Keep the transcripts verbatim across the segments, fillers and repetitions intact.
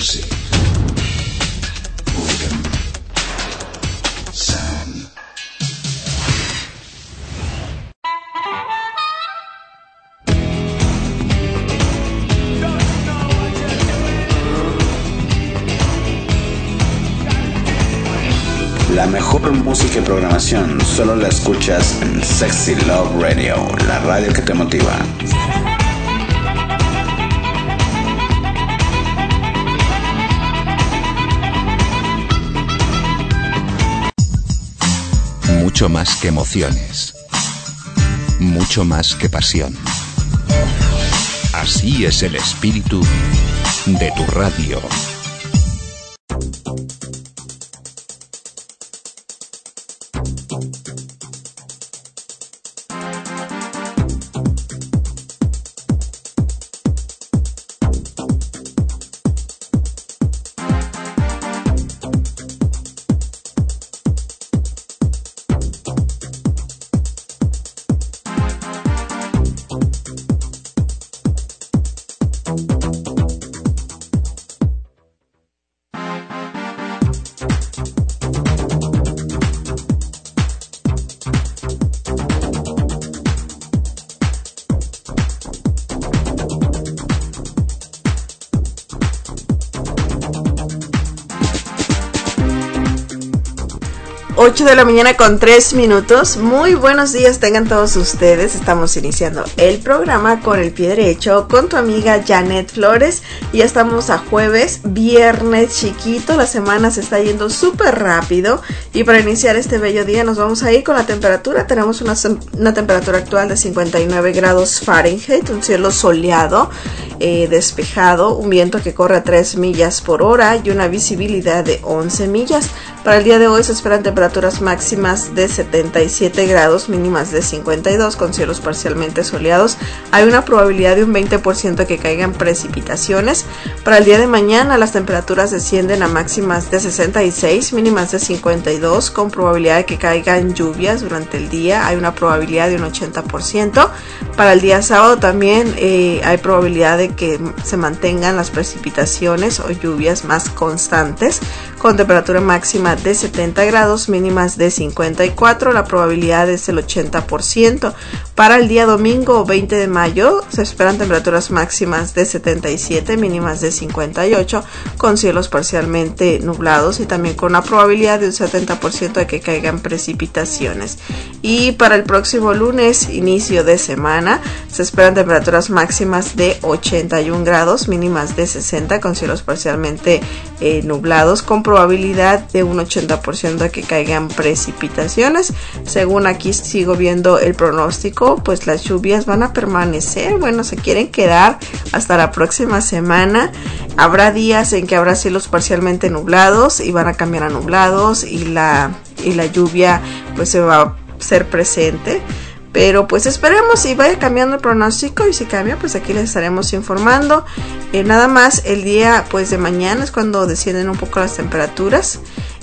Music. Rhythm. Sound. La mejor música y programación solo la escuchas en Sexy Love Radio, la radio que te motiva. Mucho más que emociones, mucho más que pasión. Así es el espíritu de tu radio. ocho de la mañana con tres minutos. Muy buenos días tengan todos ustedes. Estamos iniciando el programa con el pie derecho con tu amiga Janet Flores. Y ya estamos a jueves, viernes chiquito. La semana se está yendo súper rápido. Y para iniciar este bello día nos vamos a ir con la temperatura. Tenemos una, una temperatura actual de cincuenta y nueve grados Fahrenheit. Un cielo soleado, eh, despejado. Un viento que corre a tres millas por hora y una visibilidad de once millas. Para el día de hoy se esperan temperaturas máximas de setenta y siete grados, mínimas de cincuenta y dos, con cielos parcialmente soleados. Hay una probabilidad de un veinte por ciento de que caigan precipitaciones. Para el día de mañana las temperaturas descienden a máximas de sesenta y seis, mínimas de cincuenta y dos, con probabilidad de que caigan lluvias durante el día. Hay una probabilidad de un ochenta por ciento. Para el día sábado también eh, hay probabilidad de que se mantengan las precipitaciones o lluvias más constantes, con temperatura máxima de setenta grados, mínimas de cincuenta y cuatro, la probabilidad es el ochenta por ciento. Para el día domingo veinte de mayo se esperan temperaturas máximas de setenta y siete, mínimas de cincuenta y ocho, con cielos parcialmente nublados y también con una probabilidad de un setenta por ciento de que caigan precipitaciones. Y para el próximo lunes, inicio de semana, se esperan temperaturas máximas de ochenta y un grados, mínimas de sesenta, con cielos parcialmente eh, nublados, con probabilidad de un ochenta por ciento de que caigan precipitaciones. Según aquí sigo viendo el pronóstico, pues las lluvias van a permanecer, bueno, se quieren quedar hasta la próxima semana. Habrá días en que habrá cielos parcialmente nublados y van a cambiar a nublados y la, y la lluvia pues se va a ser presente. Pero pues esperemos y vaya cambiando el pronóstico, y si cambia pues aquí les estaremos informando. Eh, nada más el día pues de mañana es cuando descienden un poco las temperaturas,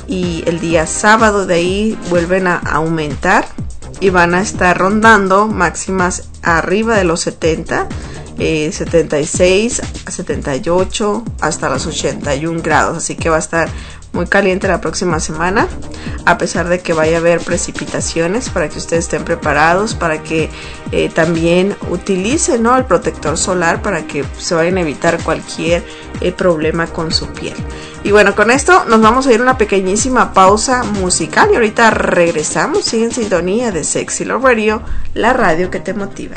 y el día sábado de ahí vuelven a aumentar y van a estar rondando máximas arriba de los setenta, eh, setenta y seis, setenta y ocho hasta los ochenta y un grados, así que va a estar muy caliente la próxima semana, a pesar de que vaya a haber precipitaciones, para que ustedes estén preparados, para que eh, también utilicen, ¿no?, el protector solar, para que se vayan a evitar cualquier eh, problema con su piel. Y bueno, con esto nos vamos a ir a una pequeñísima pausa musical y ahorita regresamos. Sigue en sintonía de Sexy Love Radio, la radio que te motiva.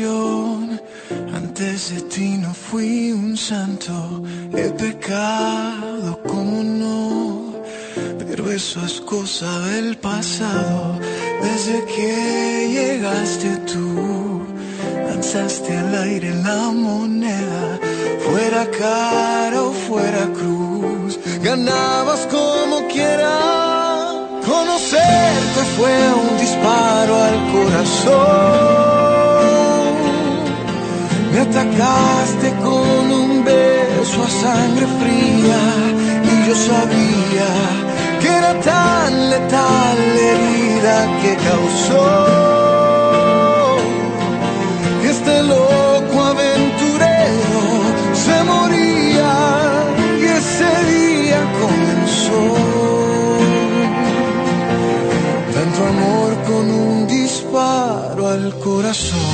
pasión. Antes de ti no fui un santo, he pecado, como no, pero eso es cosa del pasado. Desde que llegaste tú, lanzaste al aire la moneda, fuera cara o fuera cruz, ganabas como quiera. Conocerte fue un disparo al corazón. Me atacaste con un beso a sangre fría y yo sabía que era tan letal la herida que causó que este loco aventurero se moría y ese día comenzó. Tanto amor con un disparo al corazón.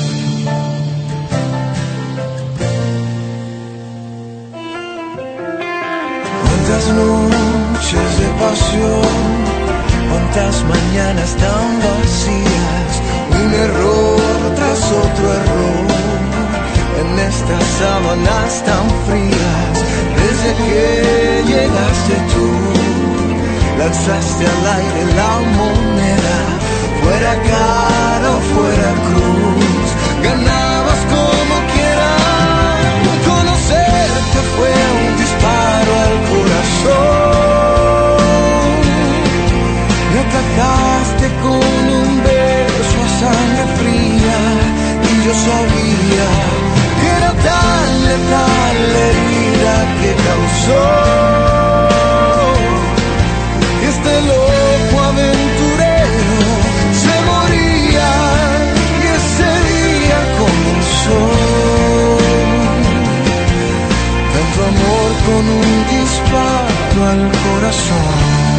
Cuántas noches de pasión, cuántas mañanas tan vacías, un error tras otro error, en estas sábanas tan frías. Desde que llegaste tú, lanzaste al aire la moneda, fuera cara o fuera cruz, ganabas como quieras. Conocerte fue un disparo al corazón. Me atacaste con un beso a sangre fría y yo sabía que era tan letal la herida que causó este loco aventurero se moría y ese día comenzó. Tanto amor con un disparo al corazón.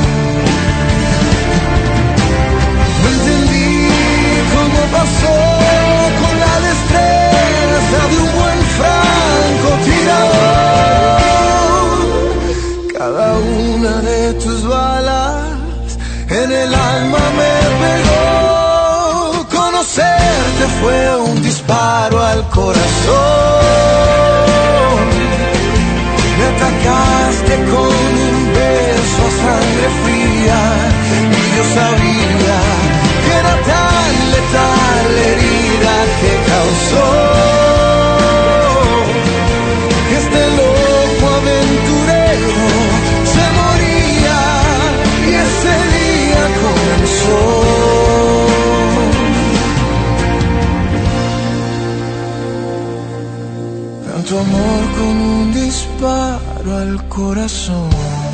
No entendí cómo pasó con la destreza de un buen francotirador. Cada una de tus balas en el alma me pegó. Conocerte fue un disparo al corazón. Me atacaste con un beso a sangre fría y yo sabía que era tan letal la herida que causó que este loco aventurero se moría y ese día comenzó. Tanto amor con un disparo al corazón.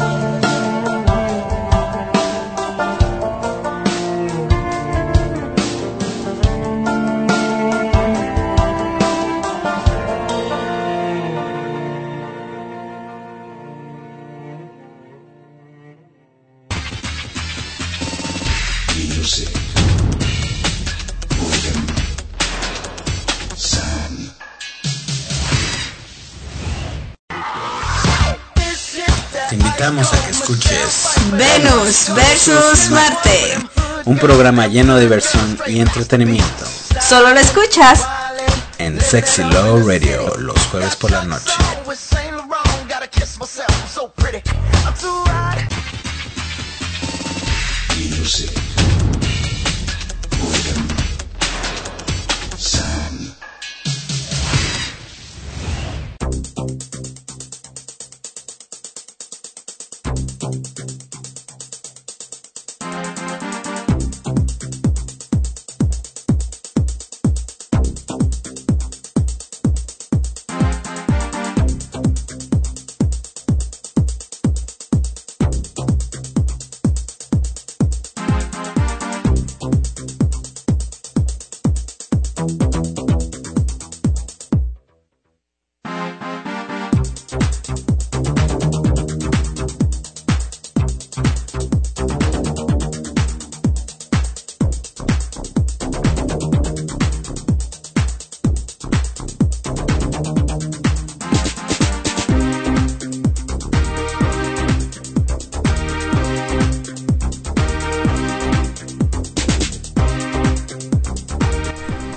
Te invitamos a que escuches Venus versus Marte. un programa lleno de diversión y entretenimiento Solo lo escuchas en Sexy Love Radio los jueves por la noche. Music, rhythm, sound.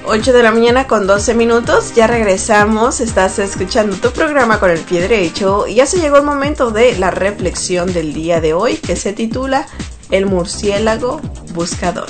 ocho de la mañana con doce minutos, ya regresamos, estás escuchando tu programa con el pie derecho y ya se llegó el momento de la reflexión del día de hoy que se titula El murciélago buscador.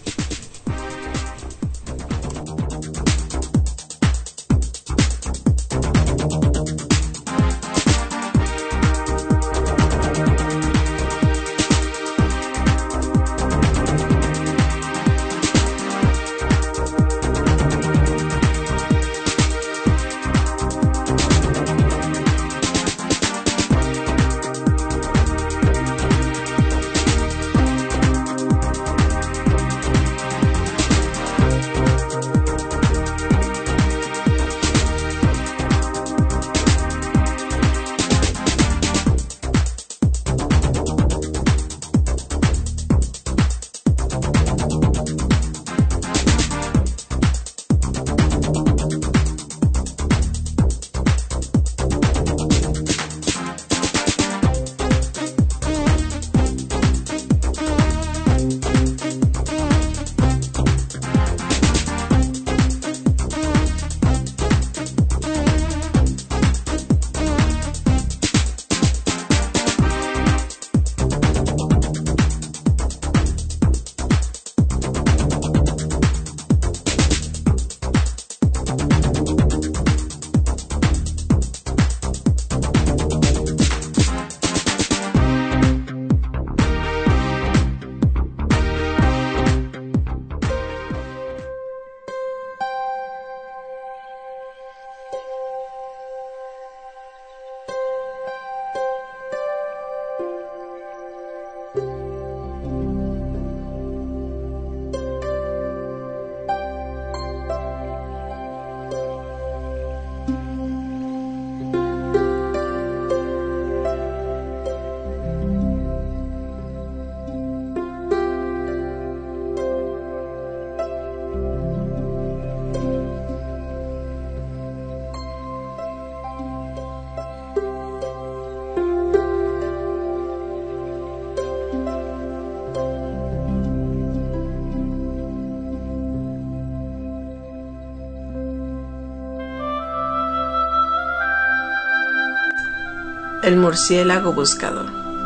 El murciélago buscador.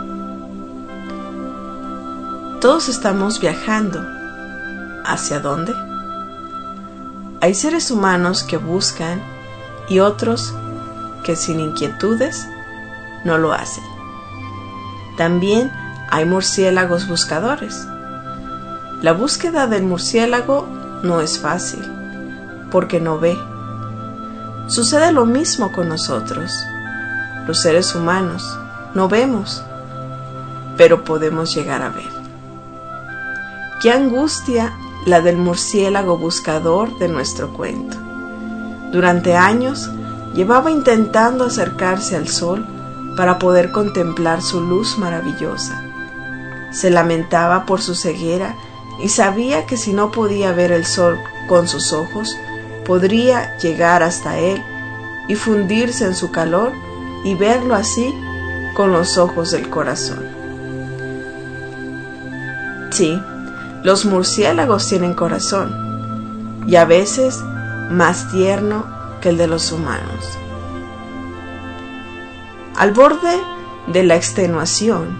Todos estamos viajando. ¿Hacia dónde? Hay seres humanos que buscan y otros que sin inquietudes no lo hacen. También hay murciélagos buscadores. La búsqueda del murciélago no es fácil, porque no ve. Sucede lo mismo con nosotros. Los seres humanos no vemos, pero podemos llegar a ver. Qué angustia la del murciélago buscador de nuestro cuento. Durante años llevaba intentando acercarse al sol para poder contemplar su luz maravillosa. Se lamentaba por su ceguera y sabía que si no podía ver el sol con sus ojos, podría llegar hasta él y fundirse en su calor y verlo así con los ojos del corazón. Sí, los murciélagos tienen corazón, y a veces más tierno que el de los humanos. Al borde de la extenuación,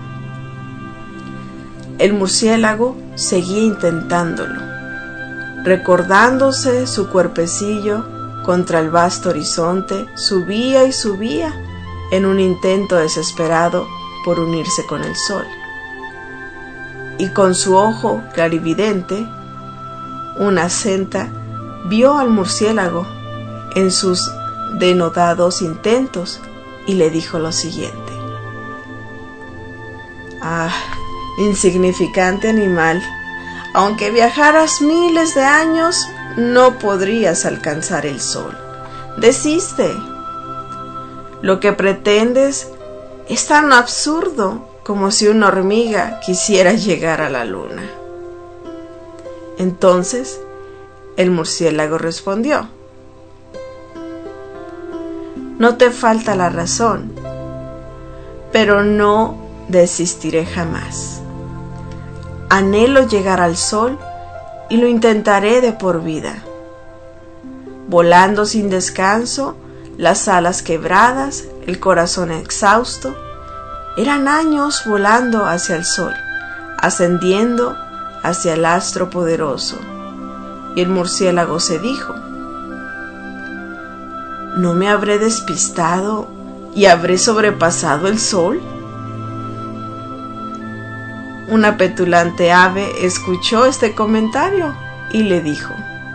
el murciélago seguía intentándolo, recordándose su cuerpecillo contra el vasto horizonte, subía y subía en un intento desesperado por unirse con el sol. Y con su ojo clarividente, una senta vio al murciélago en sus denodados intentos y le dijo lo siguiente: «Ah, insignificante animal, aunque viajaras miles de años, no podrías alcanzar el sol. Desiste. Lo que pretendes es tan absurdo como si una hormiga quisiera llegar a la luna». Entonces el murciélago respondió: «No te falta la razón, pero no desistiré jamás. Anhelo llegar al sol y lo intentaré de por vida. volando sin descanso, las alas quebradas, el corazón exhausto. Eran años volando hacia el sol, ascendiendo hacia el astro poderoso. Y el murciélago se dijo: ¿no me habré despistado y habré sobrepasado el sol? Una petulante ave escuchó este comentario y le dijo: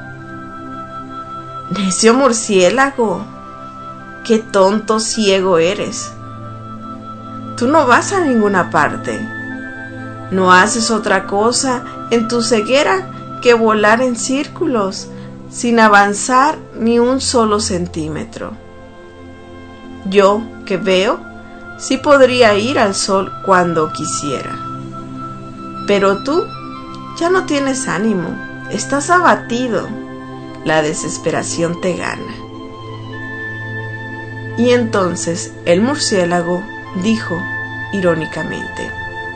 necio murciélago, qué tonto ciego eres. Tú no vas a ninguna parte. No haces otra cosa en tu ceguera que volar en círculos sin avanzar ni un solo centímetro. Yo, que veo, sí podría ir al sol cuando quisiera. Pero tú ya no tienes ánimo, estás abatido, la desesperación te gana. Y entonces el murciélago dijo irónicamente: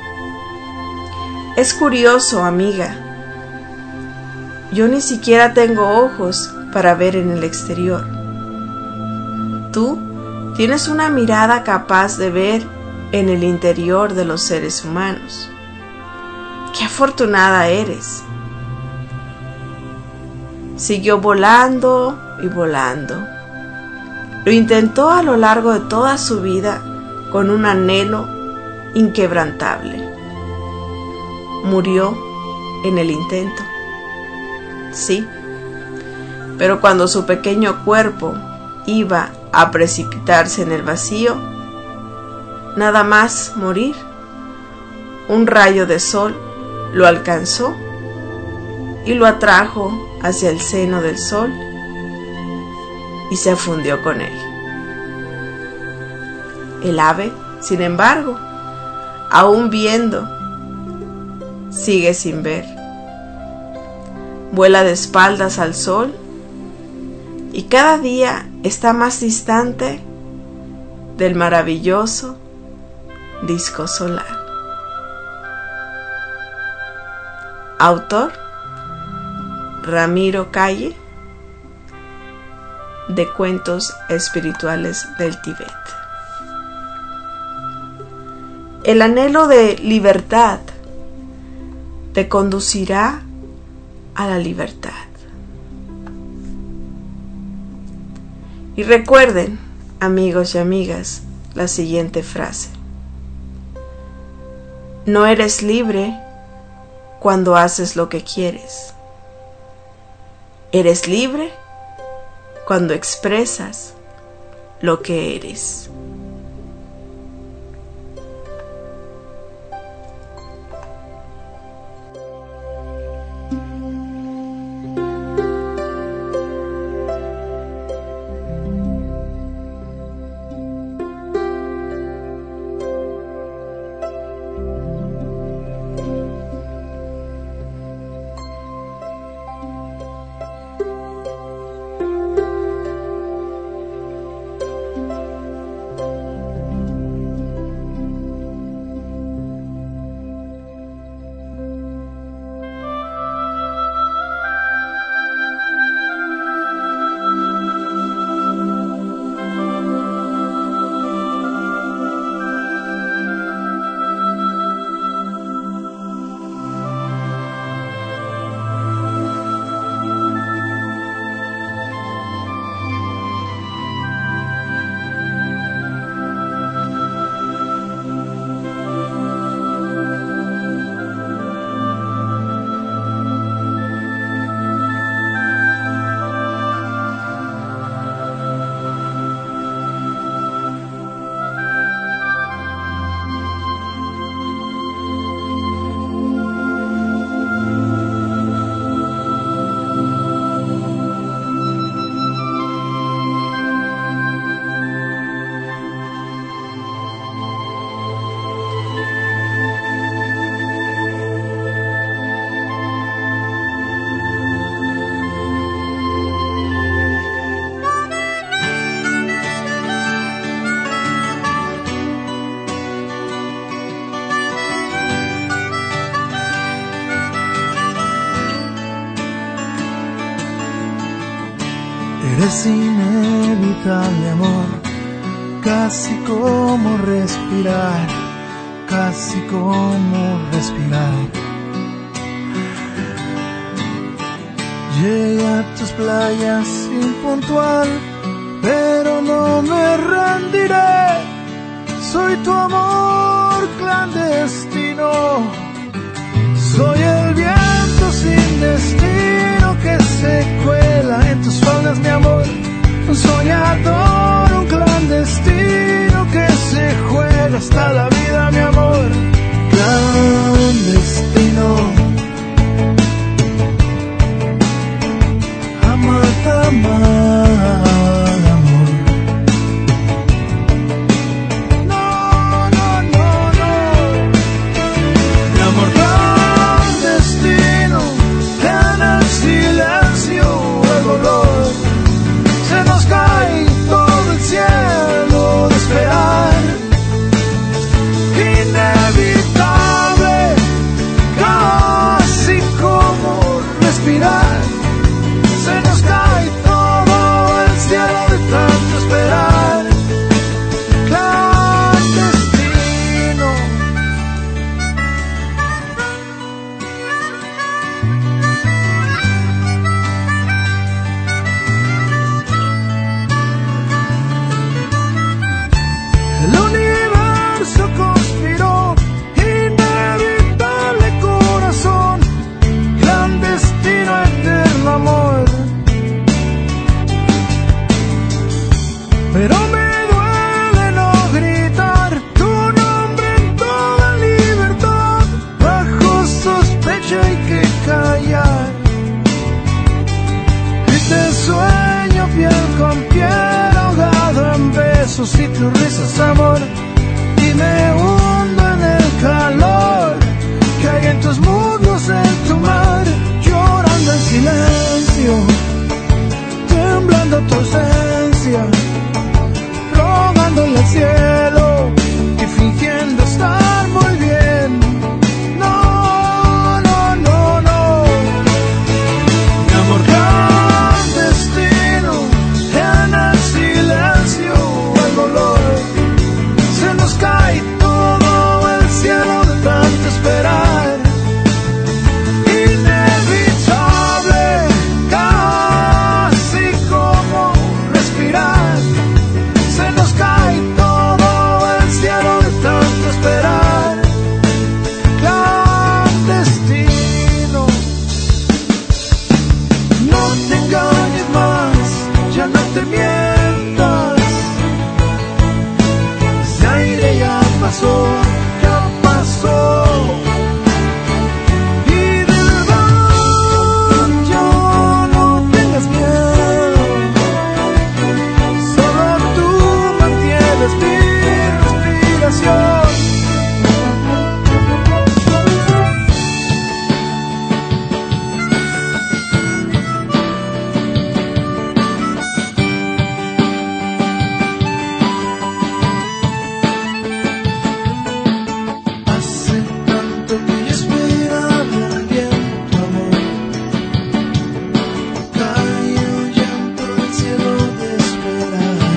es curioso, amiga, yo ni siquiera tengo ojos para ver en el exterior. Tú tienes una mirada capaz de ver en el interior de los seres humanos. ¡Qué afortunada eres! Siguió volando y volando. Lo intentó a lo largo de toda su vida con un anhelo inquebrantable. Murió en el intento. Sí, pero cuando su pequeño cuerpo iba a precipitarse en el vacío, nada más morir, un rayo de sol lo alcanzó y lo atrajo hacia el seno del sol y se fundió con él. El ave, sin embargo, aún viendo, sigue sin ver. Vuela de espaldas al sol y cada día está más distante del maravilloso disco solar. Autor: Ramiro Calle, de Cuentos Espirituales del Tíbet. El anhelo de libertad te conducirá a la libertad. Y recuerden, amigos y amigas, la siguiente frase: no eres libre cuando haces lo que quieres. Eres libre cuando expresas lo que eres. Es inevitable, amor, casi como respirar, casi como respirar. Llegué a tus playas impuntual, pero no me rendiré. Soy tu amor clandestino, soy el viento sin destino que se cuela en tus faldas, mi amor. Un soñador, un clandestino que se juega hasta la vida, mi amor. Clandestino. Amar, amor. No, no, no, no. Mi amor clandestino, en el silencio, el dolor. Se nos cae todo el cielo de esperar. Inevitable, casi como respirar. Se nos cae todo el cielo de tanto esperar. Clandestino. El universo conspiró, inevitable corazón, clandestino, eterno amor. Pero me duele no gritar tu nombre en toda libertad. Bajo sospecha hay que callar. Y te sueño piel con piel, ahogado en besos y tus risas, amor. Y me hundo en el calor que hay en tus muslos, en tu mar. Llorando en silencio, temblando tu ausencia, rogándole al cielo y fingiendo estar muy bien. No, no, no, no. Mi amor clandestino, en el silencio, el dolor. Se nos cae todo el cielo de tanto esperar. Inevitable, casi como respirar. Se nos cae todo el cielo de tanto esperar. Clandestino. No te engañes más, ya no te mientas. Ese aire ya pasó, ya pasó. Y de verdad yo no tengas miedo. Solo tú mantienes mi respiración. Hace tanto que yo esperaba el viento, amor. Cayó llanto del cielo de esperar.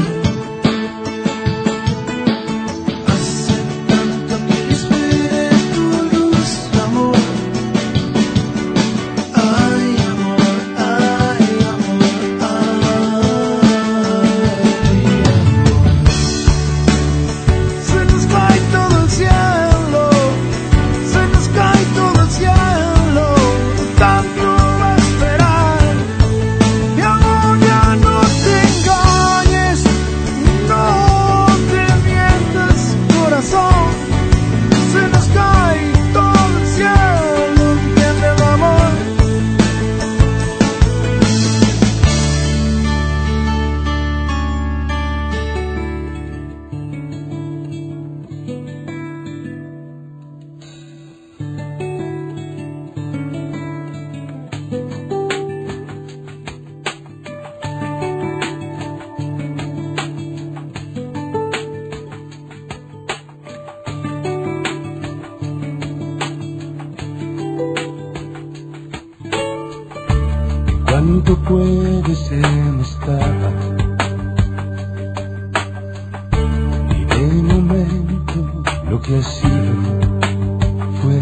Hace tanto que yo esperé tu luz, amor. Ay, amor, ay, amor, ay, amor. Se nos cae todo el cielo, se nos cae todo el cielo, tanto a esperar. Mi amor, ya no te engañes, no te mientas, corazón. Se nos cae todo el cielo, entiéndelo, amor. ¿Cuánto puedes estar que ha sido, fue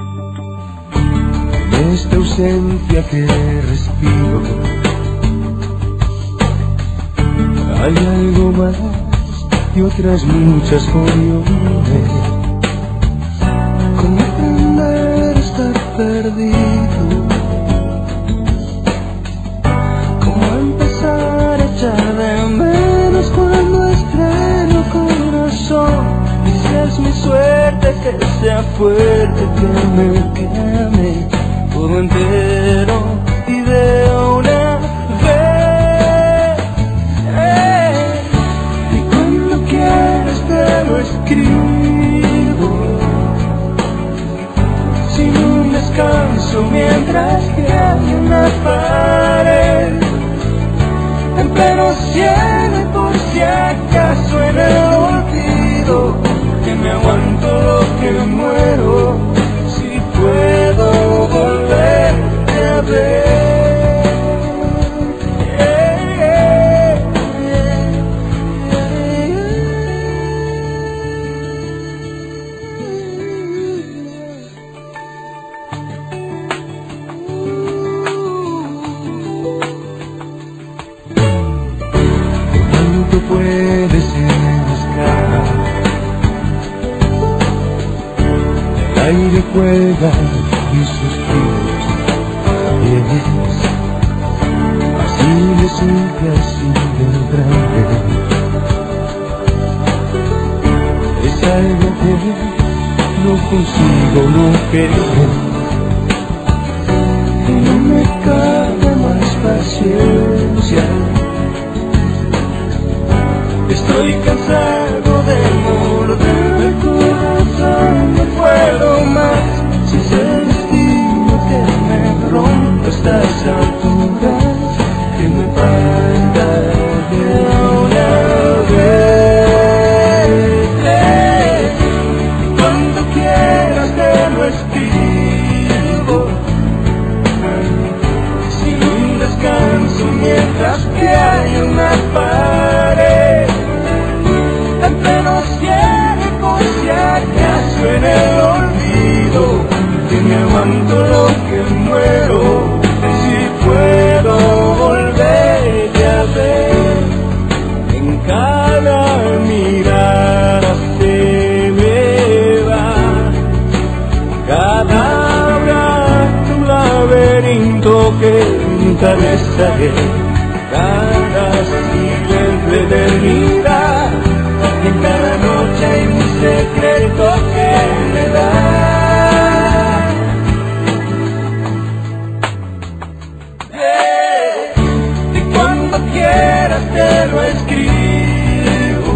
en esta ausencia que respiro. Hay algo más y otras muchas foliones. ¿Cómo aprender a estar perdido? ¿Cómo empezar a echar de menos cuando estreno corazón? Y si es mi suerte que sea fuerte, que me queme todo entero y de una vez. Y cuando quieras te lo escribo, sin un descanso mientras que hay una pared en pleno cielo, y por si acaso en el olvido, que me aguanto lo que muero, si puedo volverte a ver. Puedes escapar, el aire cuelga y suspiros también. Así de simple, así de grande, es algo que no consigo no querer, y no me cabe más paciencia. Estoy cansado de morder el corazón, no puedo más. Si es el destino que me rompe a estas alturas, que me parta de una vez. Cuando quieras te lo escribo, sin un descanso mientras que hay una pared en pleno cielo, por si acaso en el olvido, que me aguanto lo que muero, si puedo volverte a ver. En cada mirada se me va, cada abrazo un laberinto que nunca besaré, cada siglo entre eternidad. En cada noche hay un secreto que me da. Eh, y cuando quieras te lo escribo,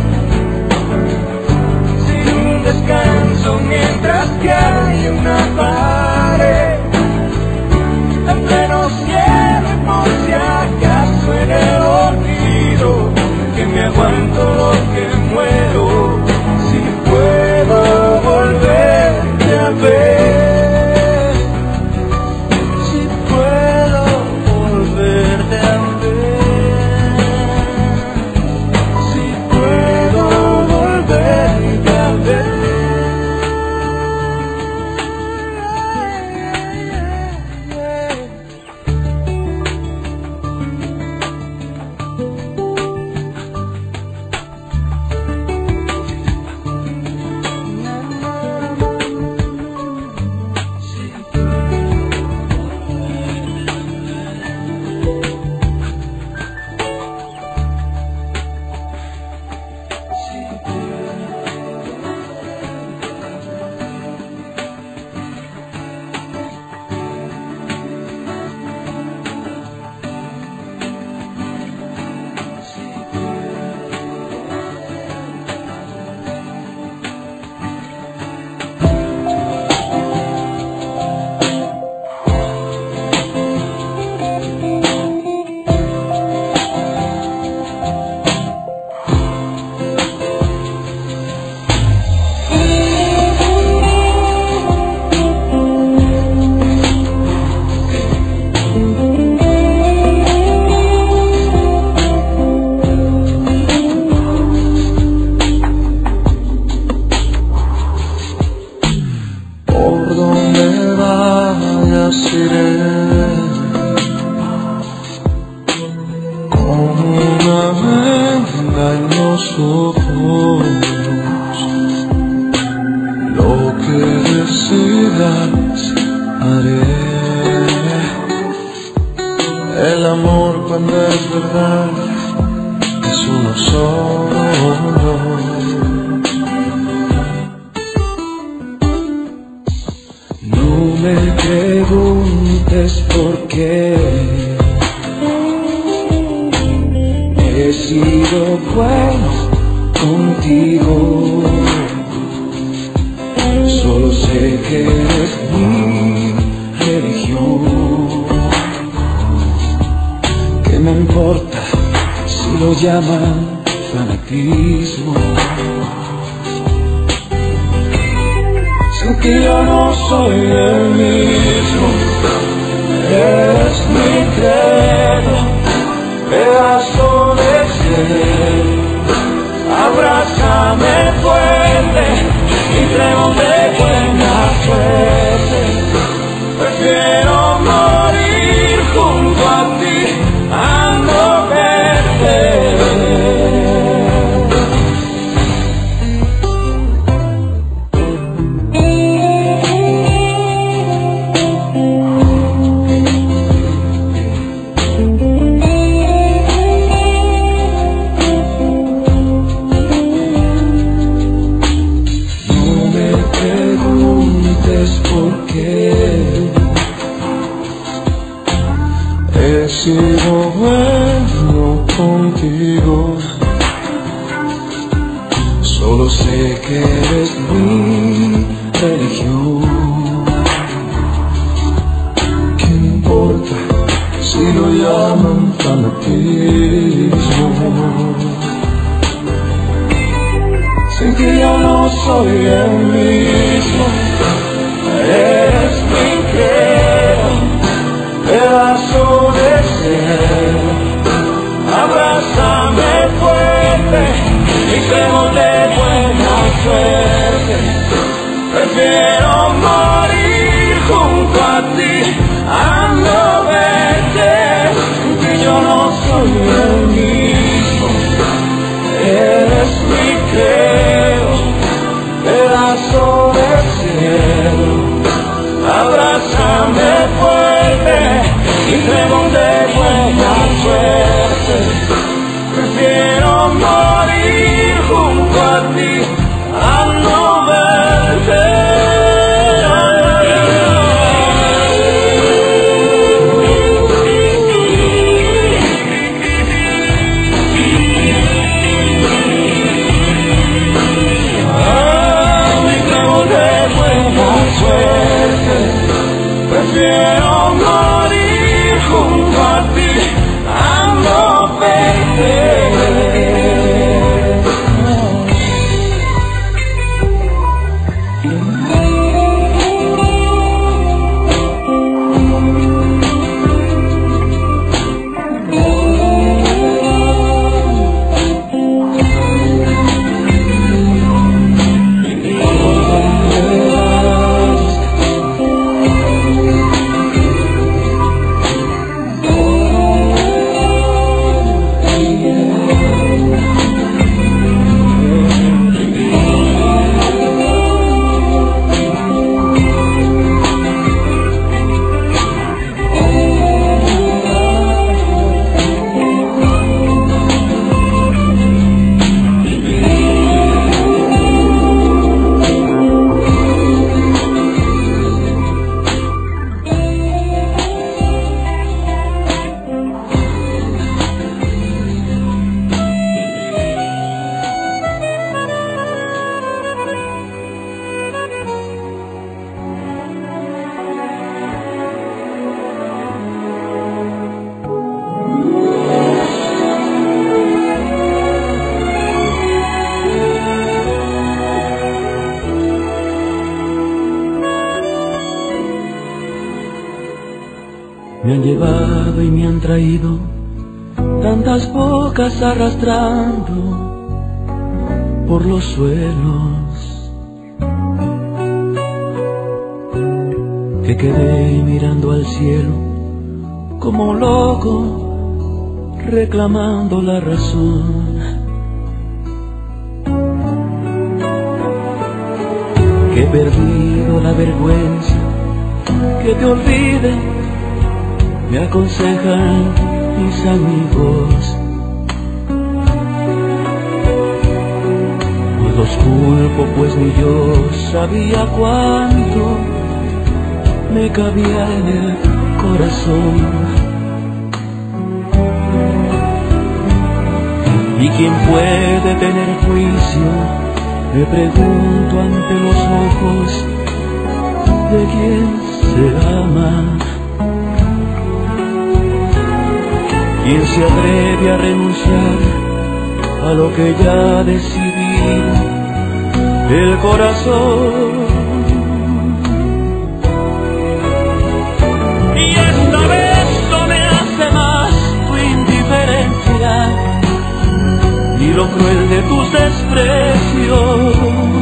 sin un descanso mientras que hay una pared en pleno cielo, por si acaso los ojos. Lo que decidas haré. El amor cuando es verdad es uno solo. No me preguntes por qué he sido bueno contigo. Solo sé que eres mi religión. ¿Qué me importa si lo llaman fanatismo? Sin ti yo no soy el mismo. Eres mi credo, pedazo de cielo. Abrázame fuerte y creo de buena suerte. Prefiero morir junto a ti a no verte. He sido bueno contigo. Solo sé que eres mi religión. ¿Qué importa si lo llaman fanatismo? Sin ti yo no soy el mismo. Eres mi credo, pedazo de cielo. Abrázame fuerte y creo de buena suerte. Prefiero morir junto a ti a no verte. Que yo no soy el mismo. Eres mi credo, pedazo de cielo. Abrázame fuerte y creo de buena suerte. Prefiero morir junto a ti a no verte. Prefiero morir junto a ti a no verte. Me han llevado y me han traído tantas bocas arrastrando por los suelos, que quedé mirando al cielo como loco reclamando la razón. que he perdido la vergüenza, que te olvide, me aconsejan mis amigos. No los culpo, pues ni yo sabía cuánto me cabía en el corazón. ¿Y quién puede tener juicio? Me pregunto ante los ojos de quien se ama. ¿Quién se atreve a renunciar a lo que ya decidí? El corazón. Y esta vez no me hace más tu indiferencia y lo cruel de tus desprecios.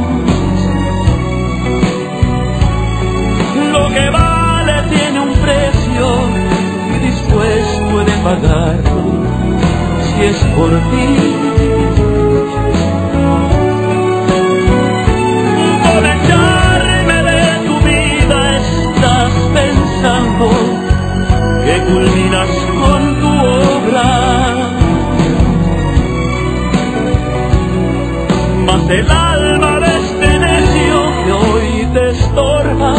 Lo que vale tiene un precio y dispuesto de pagarlo si es por ti. Por echarme de tu vida estás pensando que culminas con tu obra. Mas el alma de este necio que hoy te estorba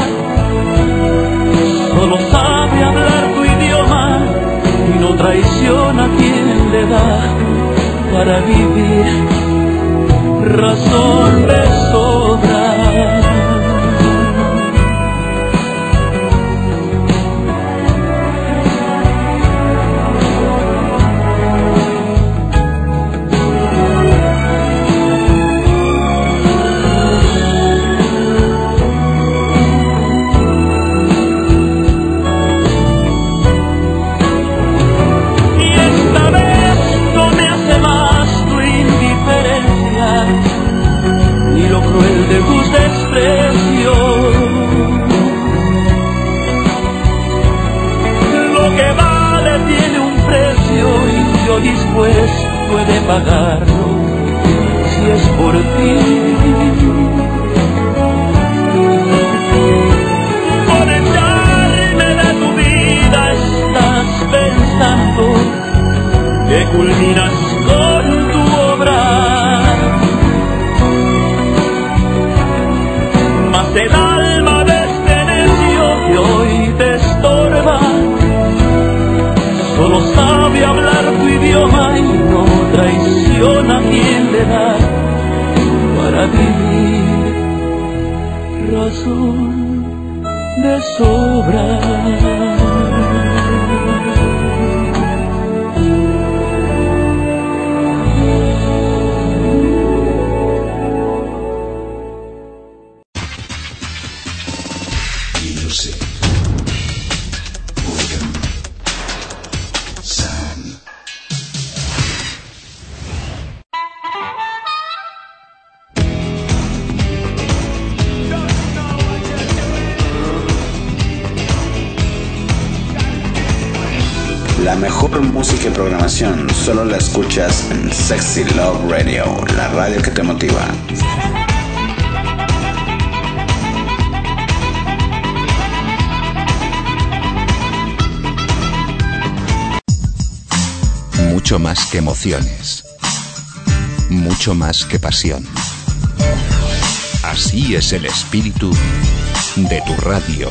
solo sabe hablar tu idioma y no traiciona a quien le da para vivir razón de sobra. De tus desprecios, lo que vale tiene un precio y yo dispuesto he de pagarlo si es por ti. Por echarme de tu vida estás pensando que culminas con tu obra. Mas el alma de este necio que hoy te estorba solo sabe hablar tu idioma y no traiciona a quien le da para vivir razón de sobra. La mejor música y programación solo la escuchas en Sexy Love Radio, la radio que te motiva. Mucho más que emociones, mucho más que pasión. Así es el espíritu de tu radio.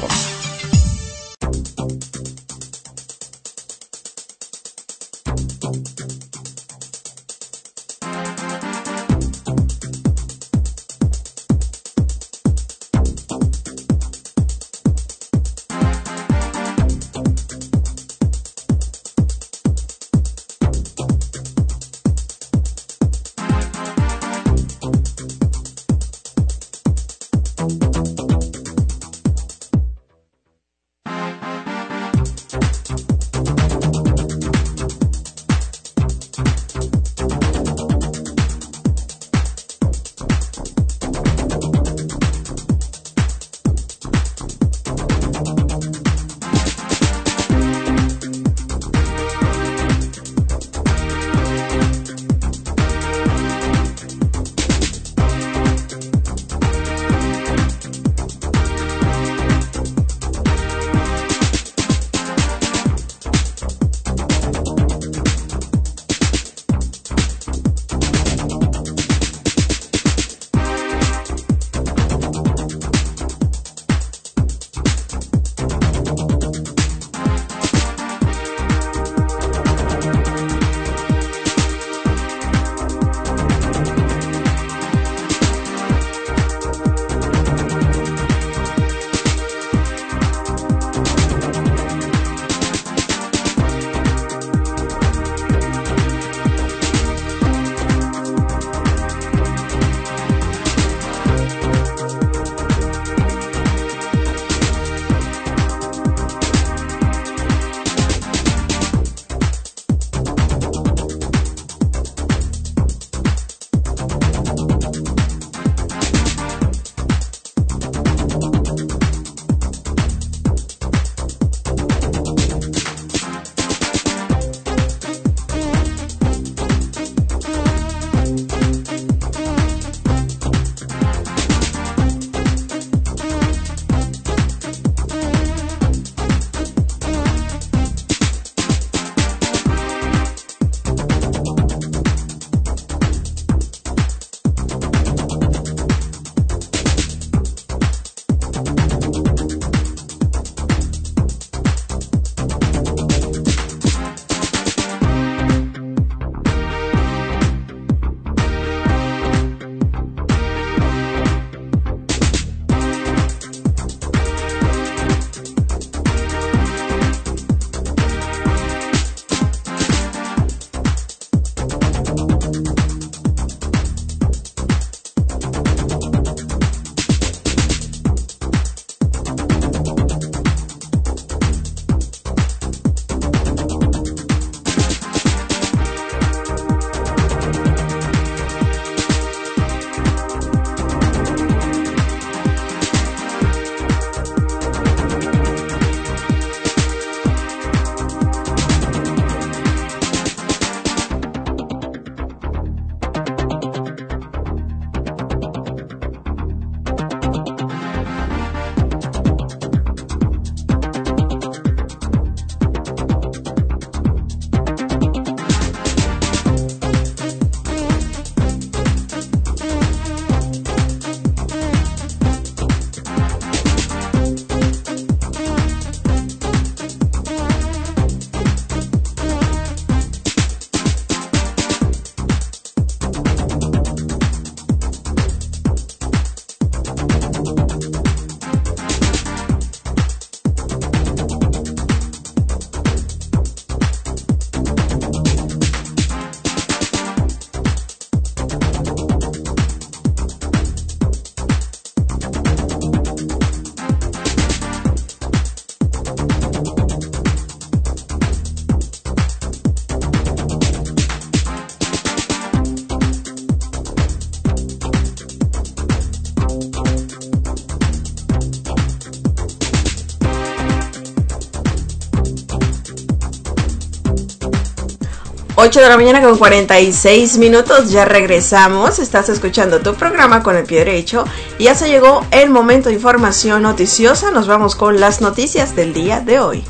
ocho de la mañana con cuarenta y seis minutos, ya regresamos, estás escuchando tu programa con el pie derecho y ya se llegó el momento de información noticiosa, nos vamos con las noticias del día de hoy.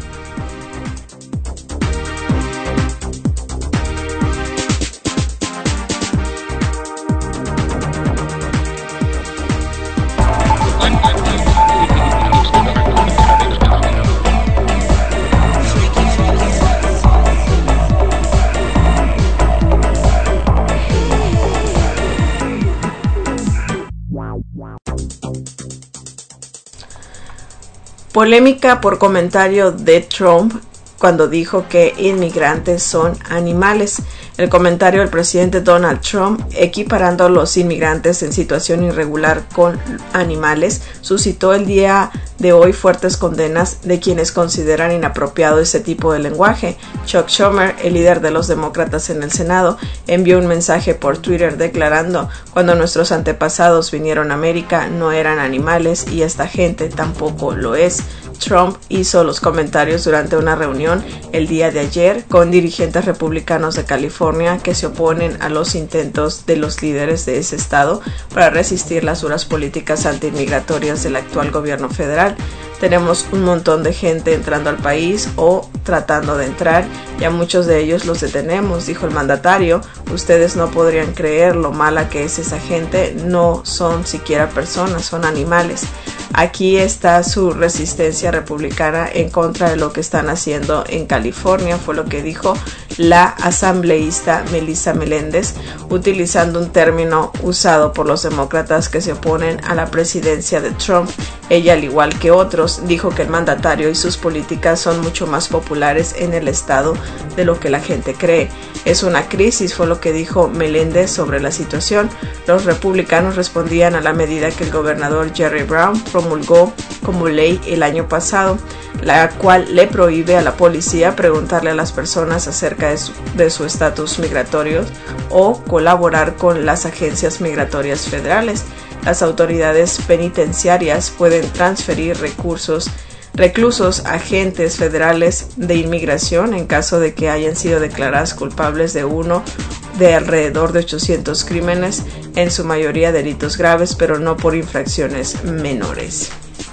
Polémica por comentario de Trump cuando dijo que inmigrantes son animales. El comentario del presidente Donald Trump equiparando a los inmigrantes en situación irregular con animales suscitó el día de hoy fuertes condenas de quienes consideran inapropiado ese tipo de lenguaje. Chuck Schumer, el líder de los demócratas en el Senado, envió un mensaje por Twitter declarando: cuando nuestros antepasados vinieron a América no eran animales y esta gente tampoco lo es. Trump hizo los comentarios durante una reunión el día de ayer con dirigentes republicanos de California que se oponen a los intentos de los líderes de ese estado para resistir las duras políticas antiinmigratorias del actual gobierno federal. Tenemos un montón de gente entrando al país o tratando de entrar y a muchos de ellos los detenemos, dijo el mandatario. Ustedes no podrían creer lo mala que es esa gente, no son siquiera personas, son animales. Aquí está su resistencia republicana en contra de lo que están haciendo en California, fue lo que dijo la asambleísta Melissa Meléndez, utilizando un término usado por los demócratas que se oponen a la presidencia de Trump. Ella, al igual que otros, dijo que el mandatario y sus políticas son mucho más populares en el estado de lo que la gente cree. Es una crisis, fue lo que dijo Meléndez sobre la situación. Los republicanos respondían a la medida que el gobernador Jerry Brown promulgó como ley el año pasado, la cual le prohíbe a la policía preguntarle a las personas acerca de su estatus migratorio o colaborar con las agencias migratorias federales. Las autoridades penitenciarias pueden transferir recursos reclusos a agentes federales de inmigración en caso de que hayan sido declaradas culpables de uno de alrededor de ochocientos crímenes, en su mayoría delitos graves, pero no por infracciones menores.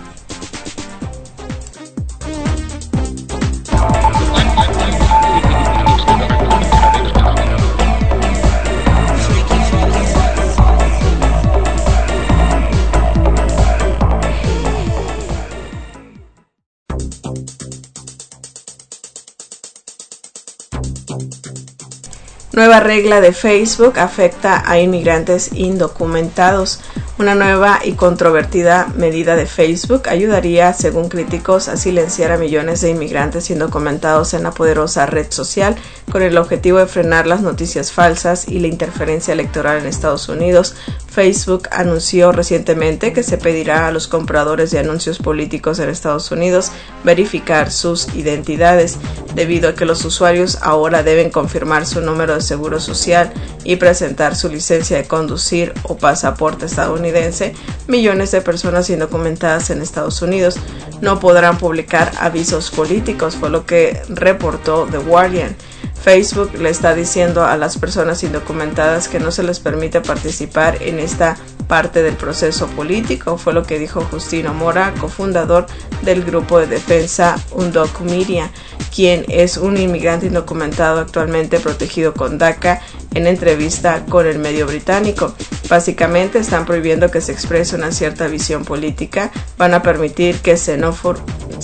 Nueva regla de Facebook afecta a inmigrantes indocumentados. Una nueva y controvertida medida de Facebook ayudaría, según críticos, a silenciar a millones de inmigrantes indocumentados en la poderosa red social, con el objetivo de frenar las noticias falsas y la interferencia electoral en Estados Unidos. Facebook anunció recientemente que se pedirá a los compradores de anuncios políticos en Estados Unidos verificar sus identidades, debido a que los usuarios ahora deben confirmar su número de seguro social y presentar su licencia de conducir o pasaporte estadounidense. Millones de personas indocumentadas en Estados Unidos no podrán publicar avisos políticos, fue lo que reportó The Guardian. Facebook le está diciendo a las personas indocumentadas que no se les permite participar en esta parte del proceso político, fue lo que dijo Justino Mora, cofundador del grupo de defensa Undoc Media, quien es un inmigrante indocumentado actualmente protegido con DACA, en entrevista con el medio británico. Básicamente están prohibiendo que se exprese una cierta visión política, van a permitir que xenófobos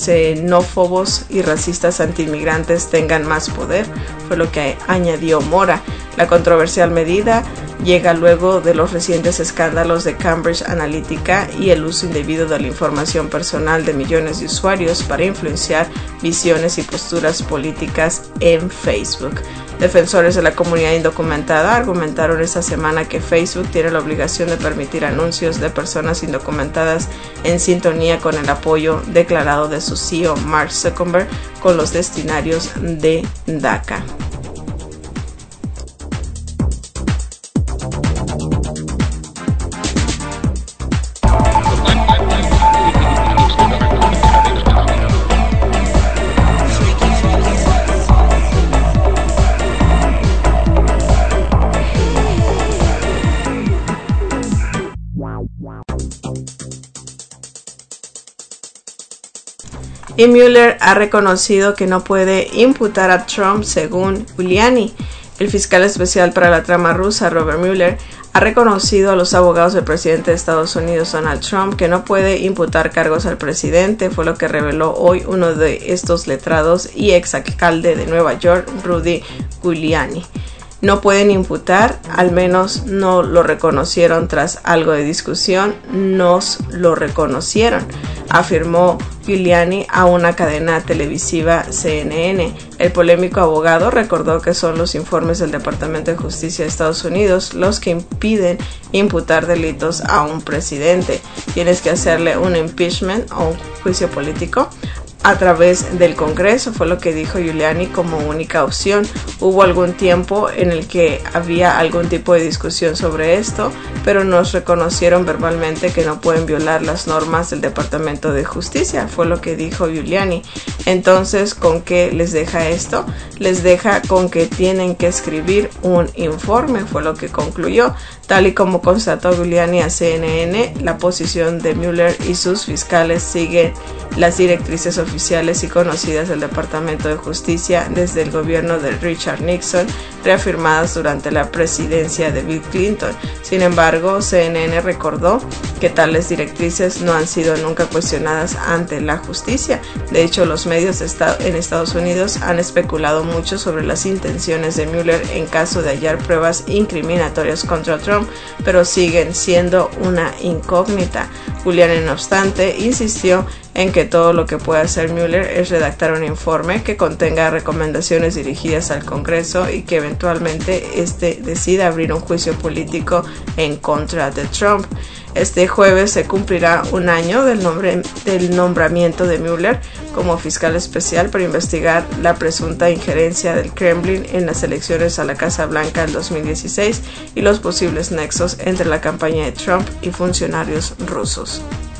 y racistas antiinmigrantes tengan más poder, fue lo que añadió Mora. La controversial medida llega luego de los recientes escándalos de Cambridge Analytica y el uso indebido de la información personal de millones de usuarios para influenciar visiones y posturas políticas en Facebook. Defensores de la comunidad indocumentada argumentaron esta semana que Facebook tiene la obligación de permitir anuncios de personas indocumentadas en sintonía con el apoyo declarado de su C E O Mark Zuckerberg con los destinatarios de DACA. Y Mueller ha reconocido que no puede imputar a Trump según Giuliani. El fiscal especial para la trama rusa, Robert Mueller, ha reconocido a los abogados del presidente de Estados Unidos, Donald Trump, que no puede imputar cargos al presidente. Fue lo que reveló hoy uno de estos letrados y exalcalde de Nueva York, Rudy Giuliani. No pueden imputar, al menos no lo reconocieron tras algo de discusión, nos lo reconocieron, afirmó Giuliani a una cadena televisiva C N N. El polémico abogado recordó que son los informes del Departamento de Justicia de Estados Unidos los que impiden imputar delitos a un presidente. Tienes que hacerle un impeachment o un juicio político a través del Congreso, fue lo que dijo Giuliani como única opción. Hubo algún tiempo en el que había algún tipo de discusión sobre esto, pero nos reconocieron verbalmente que no pueden violar las normas del Departamento de Justicia, fue lo que dijo Giuliani. Entonces, ¿con qué les deja esto? Les deja con que tienen que escribir un informe, fue lo que concluyó. Tal y como constató Giuliani a C N N, la posición de Mueller y sus fiscales sigue las directrices oficiales y conocidas del Departamento de Justicia desde el gobierno de Richard Nixon, reafirmadas durante la presidencia de Bill Clinton. Sin embargo, C N N recordó que tales directrices no han sido nunca cuestionadas ante la justicia. De hecho, los medios de esta- en Estados Unidos han especulado mucho sobre las intenciones de Mueller en caso de hallar pruebas incriminatorias contra Trump, pero siguen siendo una incógnita. Giuliani, no obstante, insistió en que todo lo que puede hacer Mueller es redactar un informe que contenga recomendaciones dirigidas al Congreso y que eventualmente este decida abrir un juicio político en contra de Trump. Este jueves se cumplirá un año del, nombre, del nombramiento de Mueller como fiscal especial para investigar la presunta injerencia del Kremlin en las elecciones a la Casa Blanca del dos mil dieciséis y los posibles nexos entre la campaña de Trump y funcionarios rusos.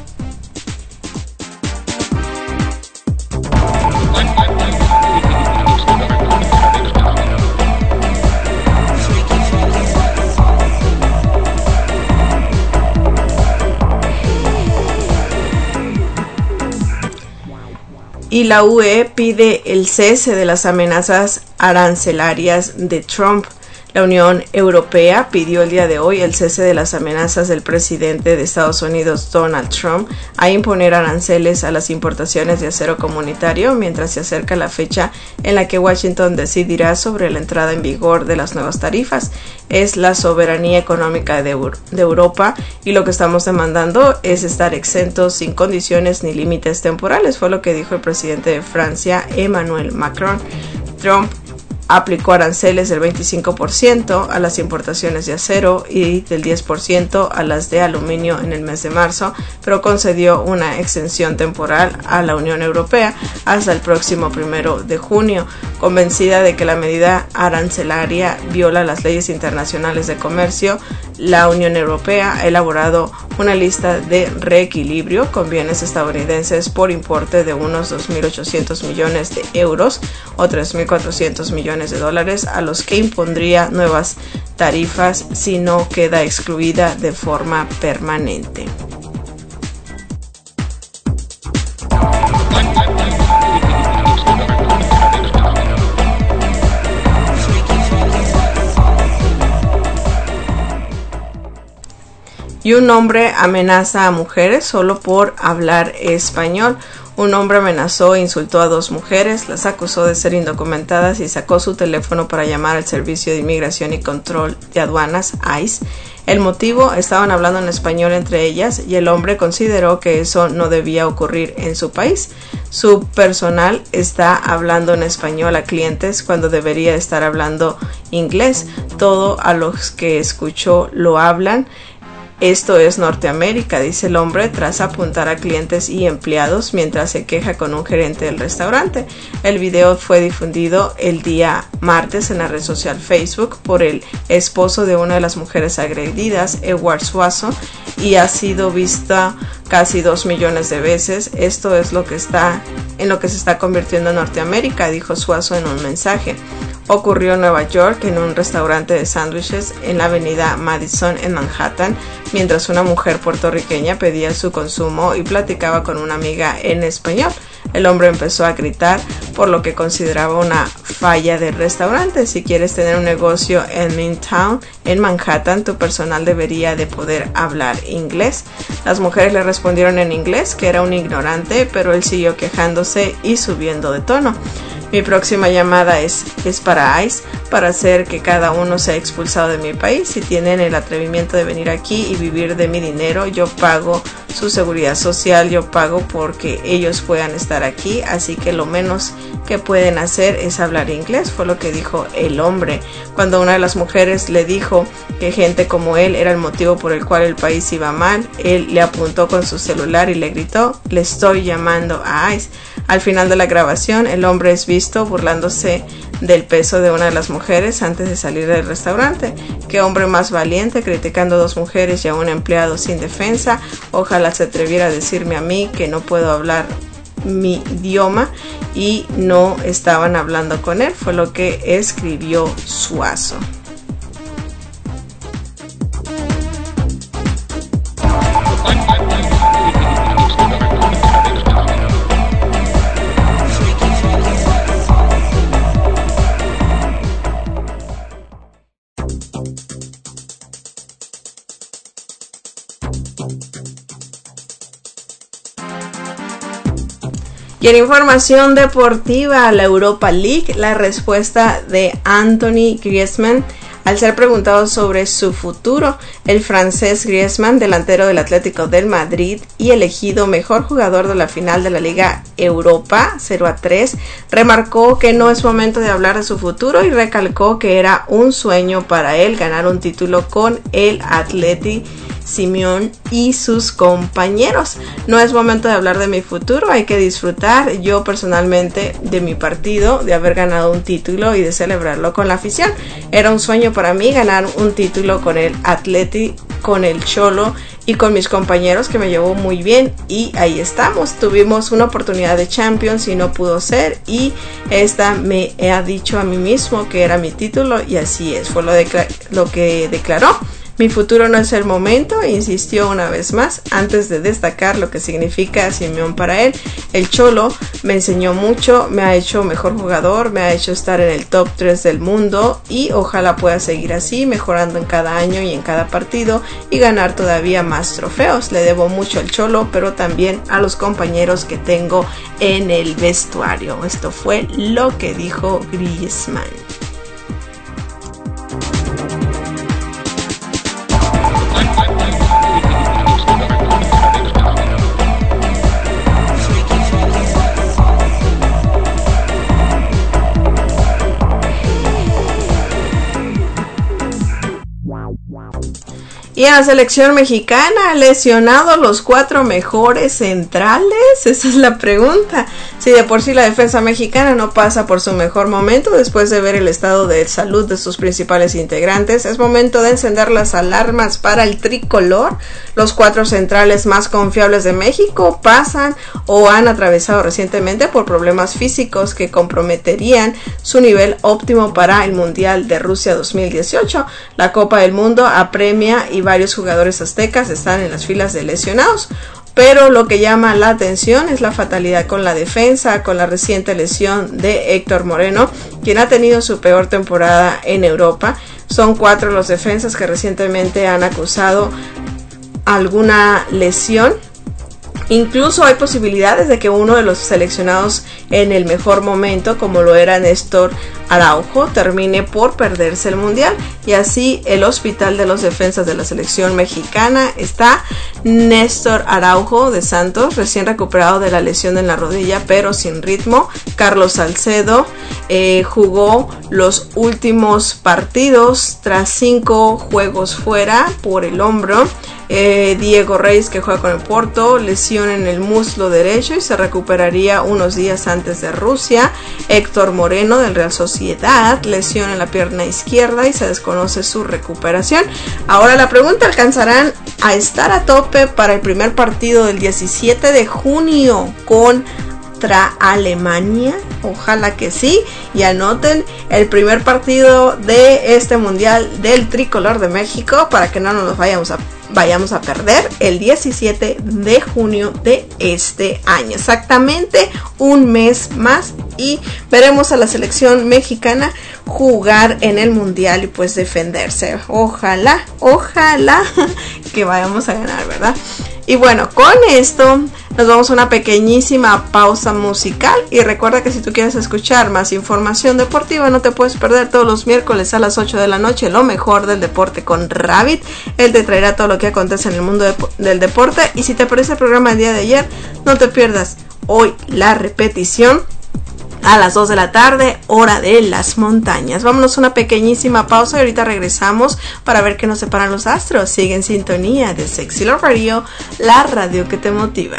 Y la U E pide el cese de las amenazas arancelarias de Trump. La Unión Europea pidió el día de hoy el cese de las amenazas del presidente de Estados Unidos, Donald Trump, a imponer aranceles a las importaciones de acero comunitario mientras se acerca la fecha en la que Washington decidirá sobre la entrada en vigor de las nuevas tarifas. Es la soberanía económica de, Euro- de Europa y lo que estamos demandando es estar exentos sin condiciones ni límites temporales, fue lo que dijo el presidente de Francia, Emmanuel Macron. Trump aplicó aranceles del veinticinco por ciento a las importaciones de acero y del diez por ciento a las de aluminio en el mes de marzo, pero concedió una exención temporal a la Unión Europea hasta el próximo primero de junio, convencida de que la medida arancelaria viola las leyes internacionales de comercio. La Unión Europea ha elaborado una lista de reequilibrio con bienes estadounidenses por importe de unos dos mil ochocientos millones de euros o tres mil cuatrocientos millones de dólares a los que impondría nuevas tarifas si no queda excluida de forma permanente. Y un hombre amenaza a mujeres solo por hablar español. Un hombre amenazó e insultó a dos mujeres, las acusó de ser indocumentadas y sacó su teléfono para llamar al Servicio de Inmigración y Control de Aduanas, I C E. El motivo, estaban hablando en español entre ellas y el hombre consideró que eso no debía ocurrir en su país. Su personal está hablando en español a clientes cuando debería estar hablando inglés. Todo a los que escuchó lo hablan. Esto es Norteamérica, dice el hombre tras apuntar a clientes y empleados mientras se queja con un gerente del restaurante. El video fue difundido el día martes en la red social Facebook por el esposo de una de las mujeres agredidas, Edward Suazo, y ha sido vista casi dos millones de veces. Esto es lo que está en lo que se está convirtiendo en Norteamérica, dijo Suazo en un mensaje. Ocurrió en Nueva York en un restaurante de sándwiches en la avenida Madison en Manhattan, mientras una mujer puertorriqueña pedía su consumo y platicaba con una amiga en español. El hombre empezó a gritar, por lo que consideraba una falla del restaurante. Si quieres tener un negocio en Midtown, en Manhattan, tu personal debería de poder hablar inglés. Las mujeres le respondieron en inglés que era un ignorante, pero él siguió quejándose y subiendo de tono. Mi próxima llamada es, es para ICE, para hacer que cada uno sea expulsado de mi país. Si tienen el atrevimiento de venir aquí y vivir de mi dinero, yo pago su seguridad social, yo pago porque ellos puedan estar aquí, así que lo menos que pueden hacer es hablar inglés, fue lo que dijo el hombre. Cuando una de las mujeres le dijo que gente como él era el motivo por el cual el país iba mal, él le apuntó con su celular y le gritó, le estoy llamando a ICE. Al final de la grabación, el hombre es visto burlándose del peso de una de las mujeres antes de salir del restaurante. Qué hombre más valiente, criticando a dos mujeres y a un empleado sin defensa. Ojalá se atreviera a decirme a mí que no puedo hablar mi idioma y no estaban hablando con él, fue lo que escribió Suazo. Y en información deportiva, la Europa League, la respuesta de Anthony Griezmann al ser preguntado sobre su futuro. El francés Griezmann, delantero del Atlético del Madrid y elegido mejor jugador de la final de la Liga Europa cero a tres, remarcó que no es momento de hablar de su futuro y recalcó que era un sueño para él ganar un título con el Athletic Simeone y sus compañeros. No es momento de hablar de mi futuro, hay que disfrutar yo personalmente de mi partido, de haber ganado un título y de celebrarlo con la afición. Era un sueño para mí ganar un título con el Athletic, con el Cholo y con mis compañeros, que me llevó muy bien, y ahí estamos. Tuvimos una oportunidad de Champions y no pudo ser, y esta me ha dicho a mí mismo que era mi título, y así es, fue lo, decla- lo que declaró. Mi futuro no es el momento, insistió una vez más, antes de destacar lo que significa Simeone para él. El Cholo me enseñó mucho, me ha hecho mejor jugador, me ha hecho estar en el top tres del mundo y ojalá pueda seguir así, mejorando en cada año y en cada partido y ganar todavía más trofeos. Le debo mucho al Cholo, pero también a los compañeros que tengo en el vestuario. Esto fue lo que dijo Griezmann. Y en la selección mexicana, ¿lesionados los cuatro mejores centrales? Esa es la pregunta. Si de por sí la defensa mexicana no pasa por su mejor momento, después de ver el estado de salud de sus principales integrantes, es momento de encender las alarmas para el tricolor. Los cuatro centrales más confiables de México pasan o han atravesado recientemente por problemas físicos que comprometerían su nivel óptimo para el Mundial de Rusia dos mil dieciocho. La Copa del Mundo apremia y varios jugadores aztecas están en las filas de lesionados, pero lo que llama la atención es la fatalidad con la defensa, con la reciente lesión de Héctor Moreno, quien ha tenido su peor temporada en Europa. Son cuatro los defensas que recientemente han acusado alguna lesión. Incluso hay posibilidades de que uno de los seleccionados en el mejor momento, como lo era Néstor Araujo, termine por perderse el mundial, y así el hospital de los defensas de la selección mexicana está Néstor Araujo de Santos, recién recuperado de la lesión en la rodilla pero sin ritmo. Carlos Salcedo eh, jugó los últimos partidos tras cinco juegos fuera por el hombro. Eh, Diego Reyes, que juega con el Porto, lesión en el muslo derecho y se recuperaría unos días antes de Rusia. Héctor Moreno del Real Sociedad, lesión en la pierna izquierda y se desconoce su recuperación. Ahora la pregunta: ¿alcanzarán a estar a tope para el primer partido del diecisiete de junio con contra Alemania. Ojalá que sí. Y anoten el primer partido de este mundial del tricolor de México para que no nos vayamos a vayamos a perder el diecisiete de junio de este año. Exactamente un mes más y veremos a la selección mexicana jugar en el mundial y pues defenderse. Ojalá, ojalá que vayamos a ganar, ¿verdad? Y bueno, con esto nos vamos a una pequeñísima pausa musical y recuerda que si tú quieres escuchar más información deportiva no te puedes perder todos los miércoles a las ocho de la noche lo mejor del deporte con Rabbit. Él te traerá todo lo que acontece en el mundo de, del deporte y si te parece el programa del día de ayer no te pierdas hoy la repetición a las dos de la tarde, hora de las montañas. Vámonos a una pequeñísima pausa y ahorita regresamos para ver qué nos separan los astros. Sigue en sintonía de Sexy Love Radio, la radio que te motiva.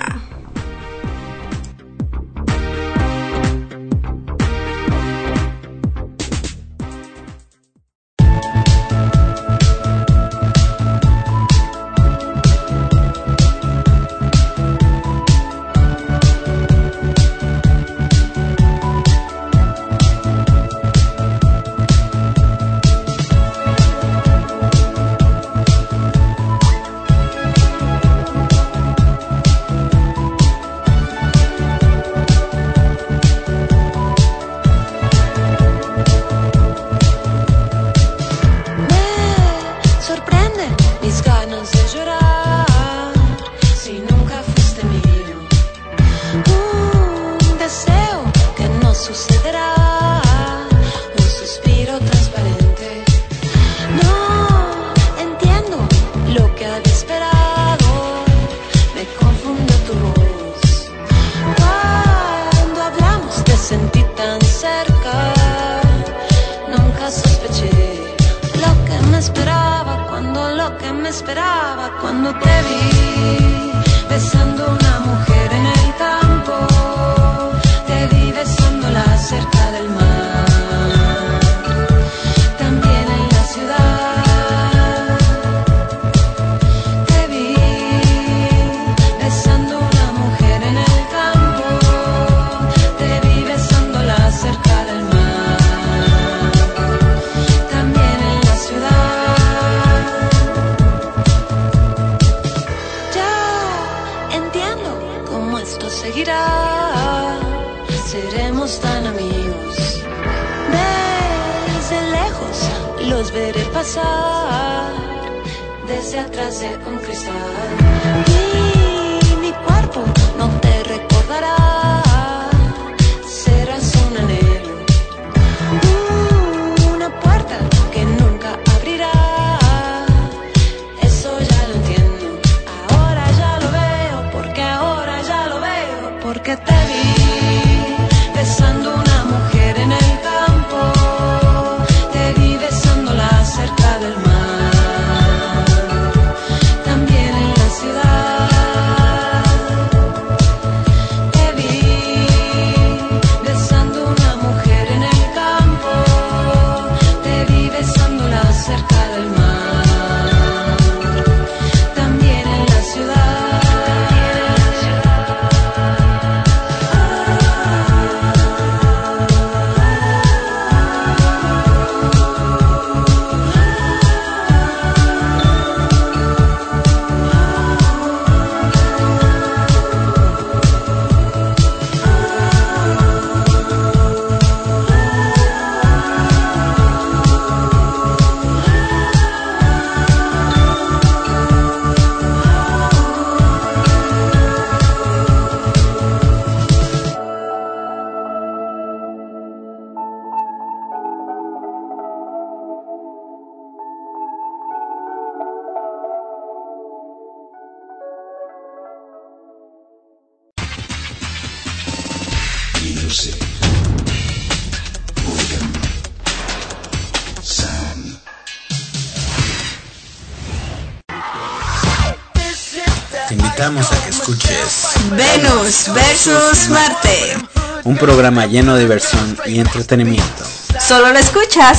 Te invitamos a que escuches Venus versus Marte, un programa lleno de diversión y entretenimiento. Solo lo escuchas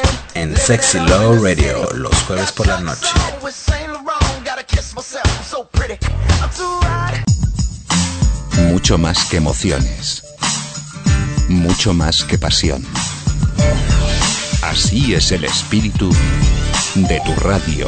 en Sexy Love Radio los jueves por la noche. Mucho más que emociones. Mucho más que pasión. Así es el espíritu de tu radio.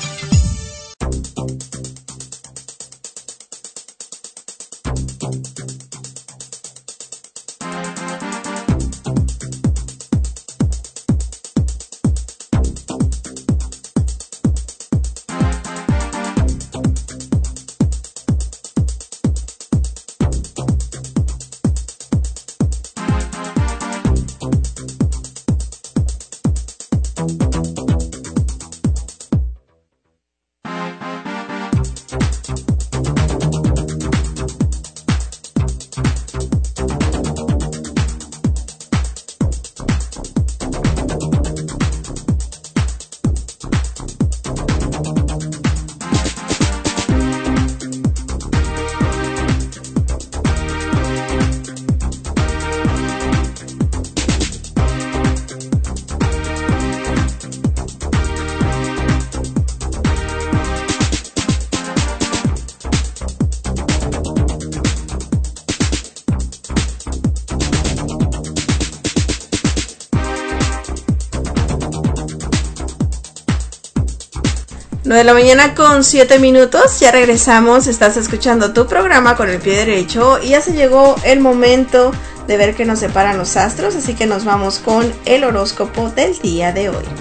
nueve de la mañana con siete minutos, ya regresamos, estás escuchando tu programa Con el Pie Derecho y ya se llegó el momento de ver qué nos separan los astros, así que nos vamos con el horóscopo del día de hoy.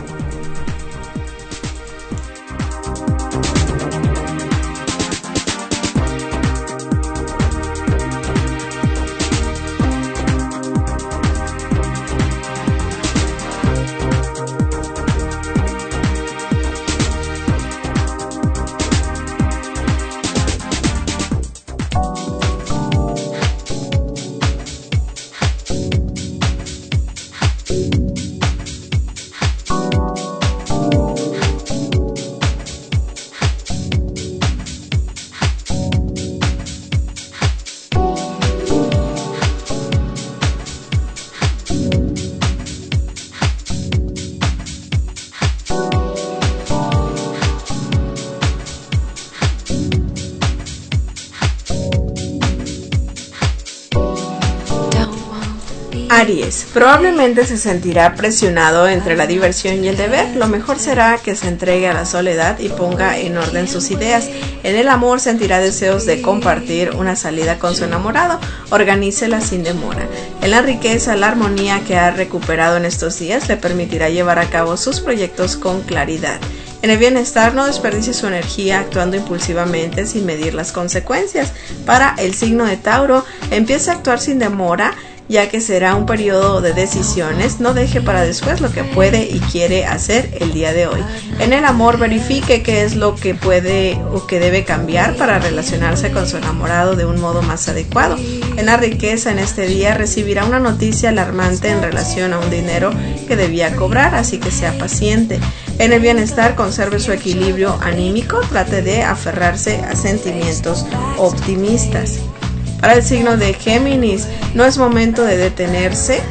Aries, probablemente se sentirá presionado entre la diversión y el deber. Lo mejor será que se entregue a la soledad y ponga en orden sus ideas. En el amor sentirá deseos de compartir una salida con su enamorado. Organícela sin demora. En la riqueza, la armonía que ha recuperado en estos días le permitirá llevar a cabo sus proyectos con claridad. En el bienestar, no desperdicie su energía actuando impulsivamente sin medir las consecuencias. Para el signo de Tauro, empiece a actuar sin demora, ya que será un periodo de decisiones. No deje para después lo que puede y quiere hacer el día de hoy. En el amor, verifique qué es lo que puede o que debe cambiar para relacionarse con su enamorado de un modo más adecuado. En la riqueza, en este día recibirá una noticia alarmante en relación a un dinero que debía cobrar, así que sea paciente. En el bienestar, conserve su equilibrio anímico, trate de aferrarse a sentimientos optimistas. Para el signo de Géminis, no es momento de detenerse,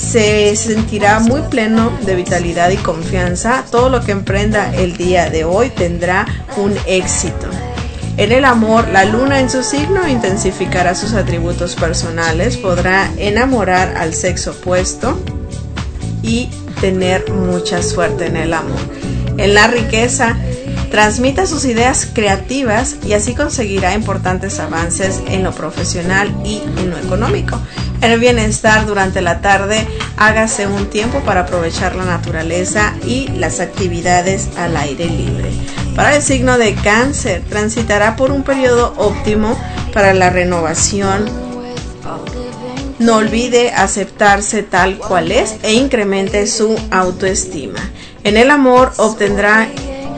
se sentirá muy pleno de vitalidad y confianza. Todo lo que emprenda el día de hoy tendrá un éxito. En el amor, la luna en su signo intensificará sus atributos personales, podrá enamorar al sexo opuesto y tener mucha suerte en el amor. En la riqueza, transmita sus ideas creativas y así conseguirá importantes avances en lo profesional y en lo económico. En el bienestar, durante la tarde, hágase un tiempo para aprovechar la naturaleza y las actividades al aire libre. Para el signo de Cáncer, transitará por un periodo óptimo para la renovación. No olvide aceptarse tal cual es e incremente su autoestima. En el amor, obtendrá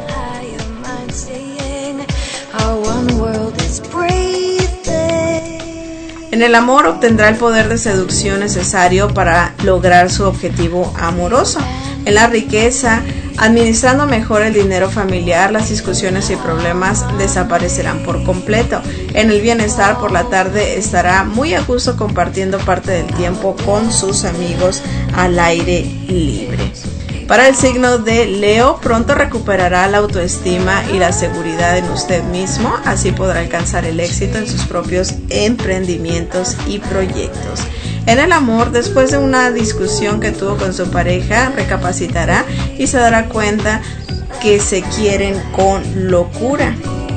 En el amor obtendrá el poder de seducción necesario para lograr su objetivo amoroso. En la riqueza, administrando mejor el dinero familiar, las discusiones y problemas desaparecerán por completo. En el bienestar, por la tarde estará muy a gusto compartiendo parte del tiempo con sus amigos al aire libre. Para el signo de Leo, pronto recuperará la autoestima y la seguridad en usted mismo, así podrá alcanzar el éxito en sus propios emprendimientos y proyectos. En el amor, después de una discusión que tuvo con su pareja, recapacitará y se dará cuenta que se quieren con locura.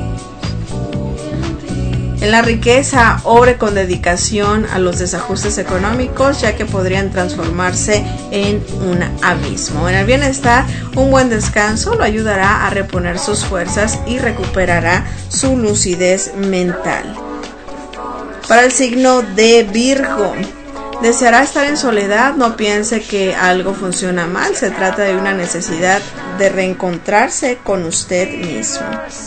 En la riqueza, obre con dedicación a los desajustes económicos, ya que podrían transformarse en un abismo. En el bienestar, un buen descanso lo ayudará a reponer sus fuerzas y recuperará su lucidez mental. Para el signo de Virgo, deseará estar en soledad, no piense que algo funciona mal, se trata de una necesidad de reencontrarse con usted mismo.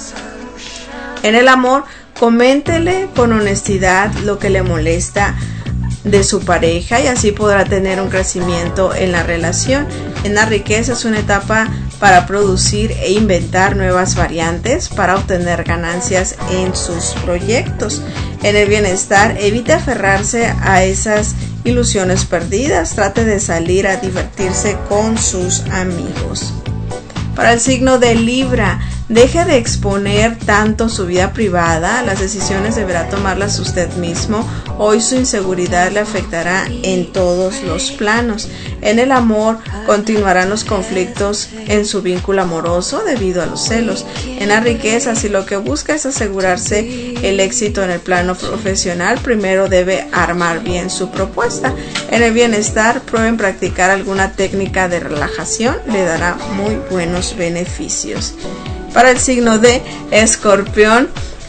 En el amor, coméntele con honestidad lo que le molesta de su pareja y así podrá tener un crecimiento en la relación. En la riqueza es una etapa para producir e inventar nuevas variantes para obtener ganancias en sus proyectos. En el bienestar, evite aferrarse a esas ilusiones perdidas, trate de salir a divertirse con sus amigos. Para el signo de Libra, deje de exponer tanto su vida privada, las decisiones deberá tomarlas usted mismo, hoy su inseguridad le afectará en todos los planos. En el amor, continuarán los conflictos en su vínculo amoroso debido a los celos. En la riqueza, si lo que busca es asegurarse el éxito en el plano profesional, primero debe armar bien su propuesta. En el bienestar, prueben practicar alguna técnica de relajación, le dará muy buenos beneficios. Para el signo de Escorpión,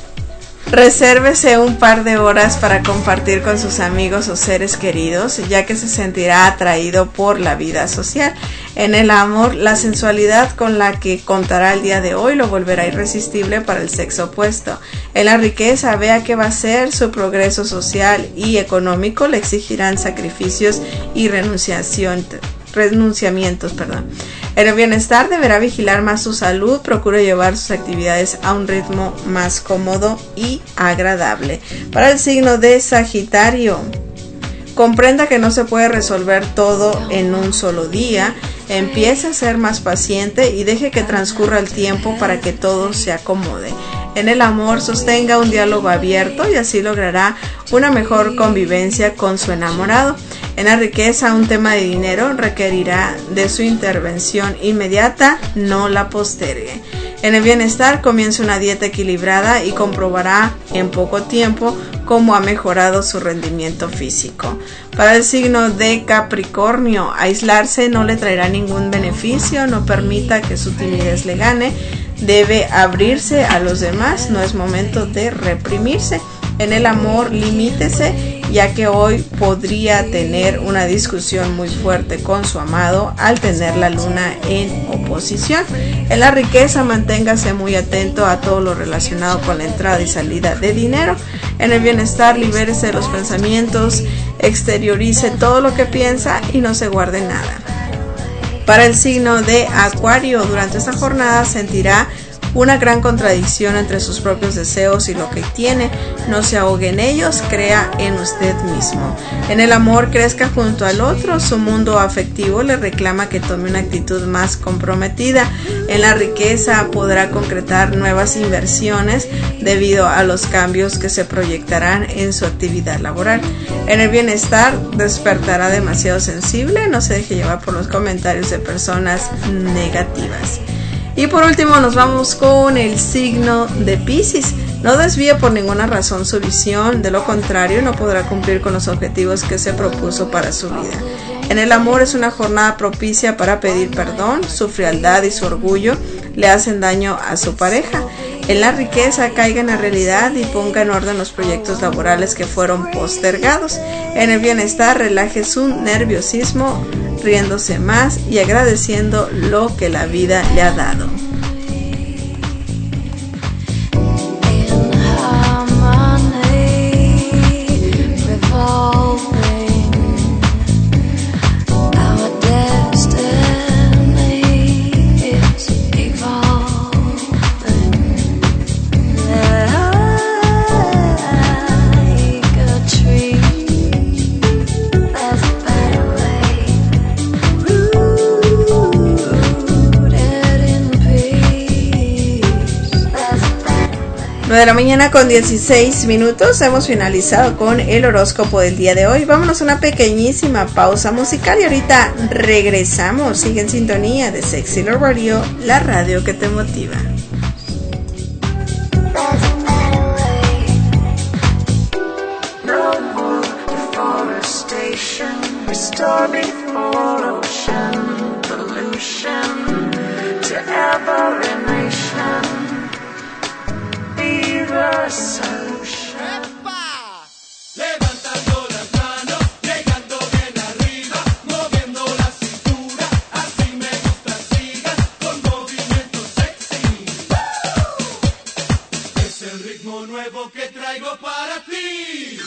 resérvese un par de horas para compartir con sus amigos o seres queridos, ya que se sentirá atraído por la vida social. En el amor, la sensualidad con la que contará el día de hoy lo volverá irresistible para el sexo opuesto. En la riqueza, vea que va a ser su progreso social y económico, le exigirán sacrificios y renunciación, renunciamientos, perdón. En el bienestar, deberá vigilar más su salud, procure llevar sus actividades a un ritmo más cómodo y agradable. Para el signo de Sagitario, comprenda que no se puede resolver todo en un solo día, empiece a ser más paciente y deje que transcurra el tiempo para que todo se acomode. En el amor, sostenga un diálogo abierto y así logrará una mejor convivencia con su enamorado. En la riqueza, un tema de dinero requerirá de su intervención inmediata, no la postergue. En el bienestar, comience una dieta equilibrada y comprobará en poco tiempo cómo ha mejorado su rendimiento físico. Para el signo de Capricornio, aislarse no le traerá ningún beneficio, no permita que su timidez le gane, debe abrirse a los demás, no es momento de reprimirse. En el amor, limítese, ya que hoy podría tener una discusión muy fuerte con su amado al tener la luna en oposición. En la riqueza, manténgase muy atento a todo lo relacionado con la entrada y salida de dinero. En el bienestar, libérese de los pensamientos, exteriorice todo lo que piensa y no se guarde nada. Para el signo de Acuario, durante esta jornada sentirá una gran contradicción entre sus propios deseos y lo que tiene. No se ahogue en ellos, crea en usted mismo. En el amor, crezca junto al otro, su mundo afectivo le reclama que tome una actitud más comprometida. En la riqueza, podrá concretar nuevas inversiones debido a los cambios que se proyectarán en su actividad laboral. En el bienestar, despertará demasiado sensible, no se deje llevar por los comentarios de personas negativas. Y por último nos vamos con el signo de Piscis. No desvíe por ninguna razón su visión, de lo contrario no podrá cumplir con los objetivos que se propuso para su vida. En el amor, es una jornada propicia para pedir perdón, su frialdad y su orgullo le hacen daño a su pareja. En la riqueza, caiga en la realidad y ponga en orden los proyectos laborales que fueron postergados. En el bienestar, relaje su nerviosismo, riéndose más y agradeciendo lo que la vida le ha dado. nueve de la mañana con dieciséis minutos. Hemos finalizado con el horóscopo del día de hoy. Vámonos a una pequeñísima pausa musical y ahorita regresamos. Sigue en sintonía de Sexy Love Radio, la radio que te motiva. Restore before ocean pollution to every nation. Be the solution. ¡Epa! Levantando las manos, llegando bien arriba, moviendo la cintura, así me gusta, sigas con movimiento sexy. ¡Woo! Es el ritmo nuevo que traigo para ti.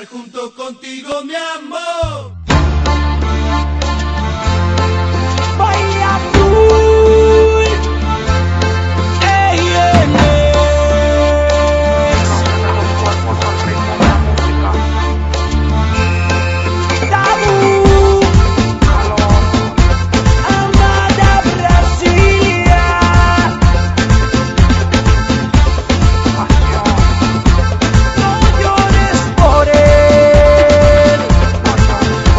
estar junto contigo, mi amor. Bahía Azul, ey, ey, ey. Tabú, amada Brasilia. No llores por él.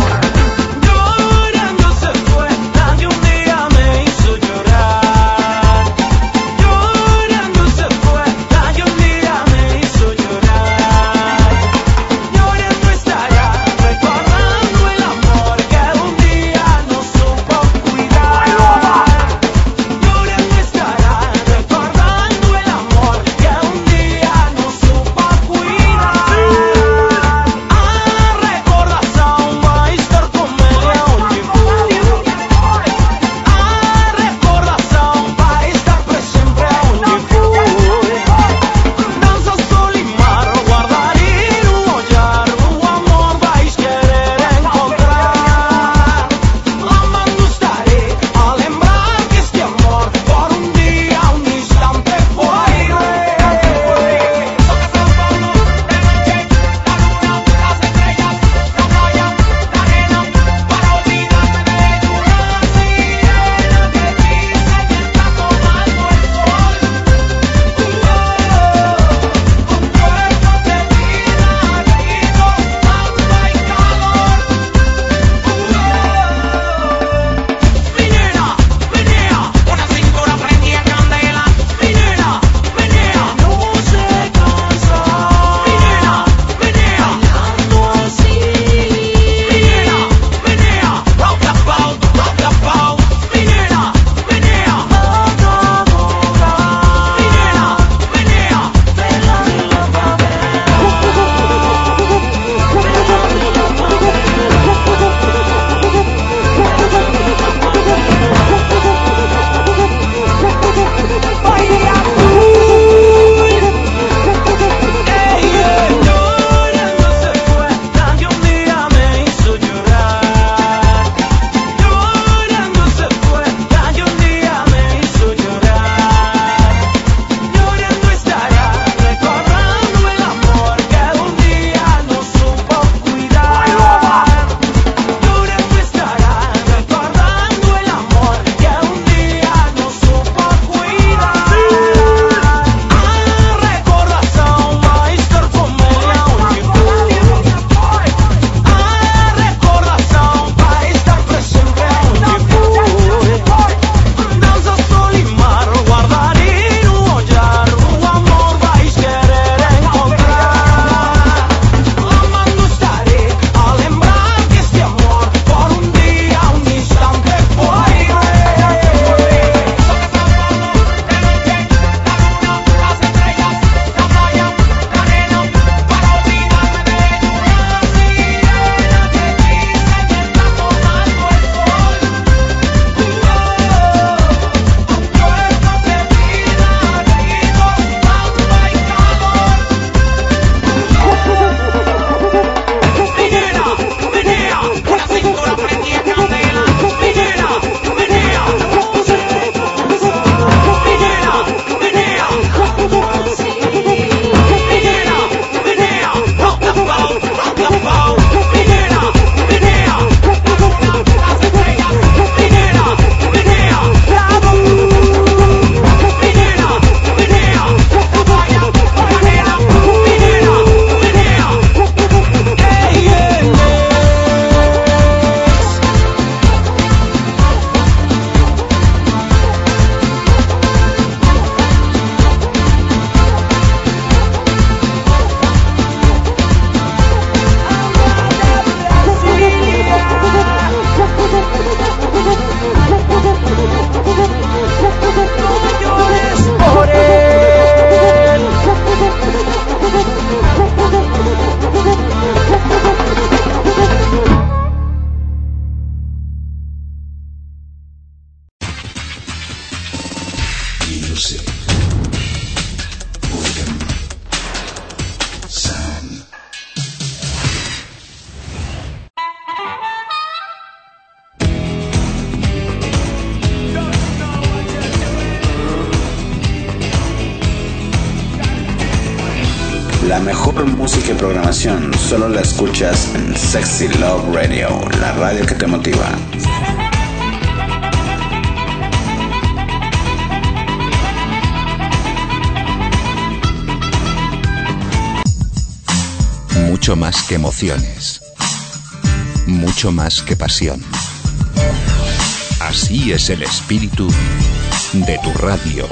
La mejor música y programación solo la escuchas en Sexy Love Radio, la radio que te motiva. Mucho más que emociones. Mucho más que pasión. Así es el espíritu de tu radio.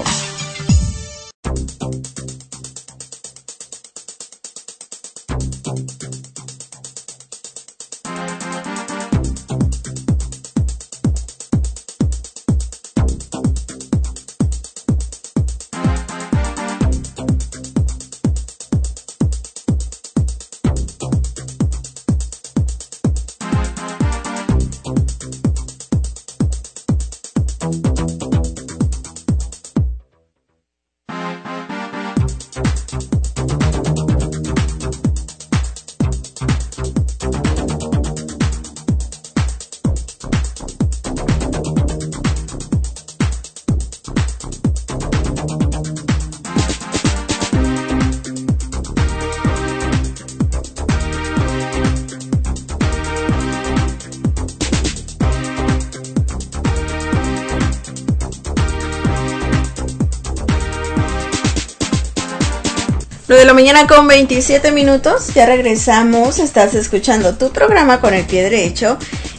nueve de la mañana con veintisiete minutos, ya regresamos, estás escuchando tu programa con el pie derecho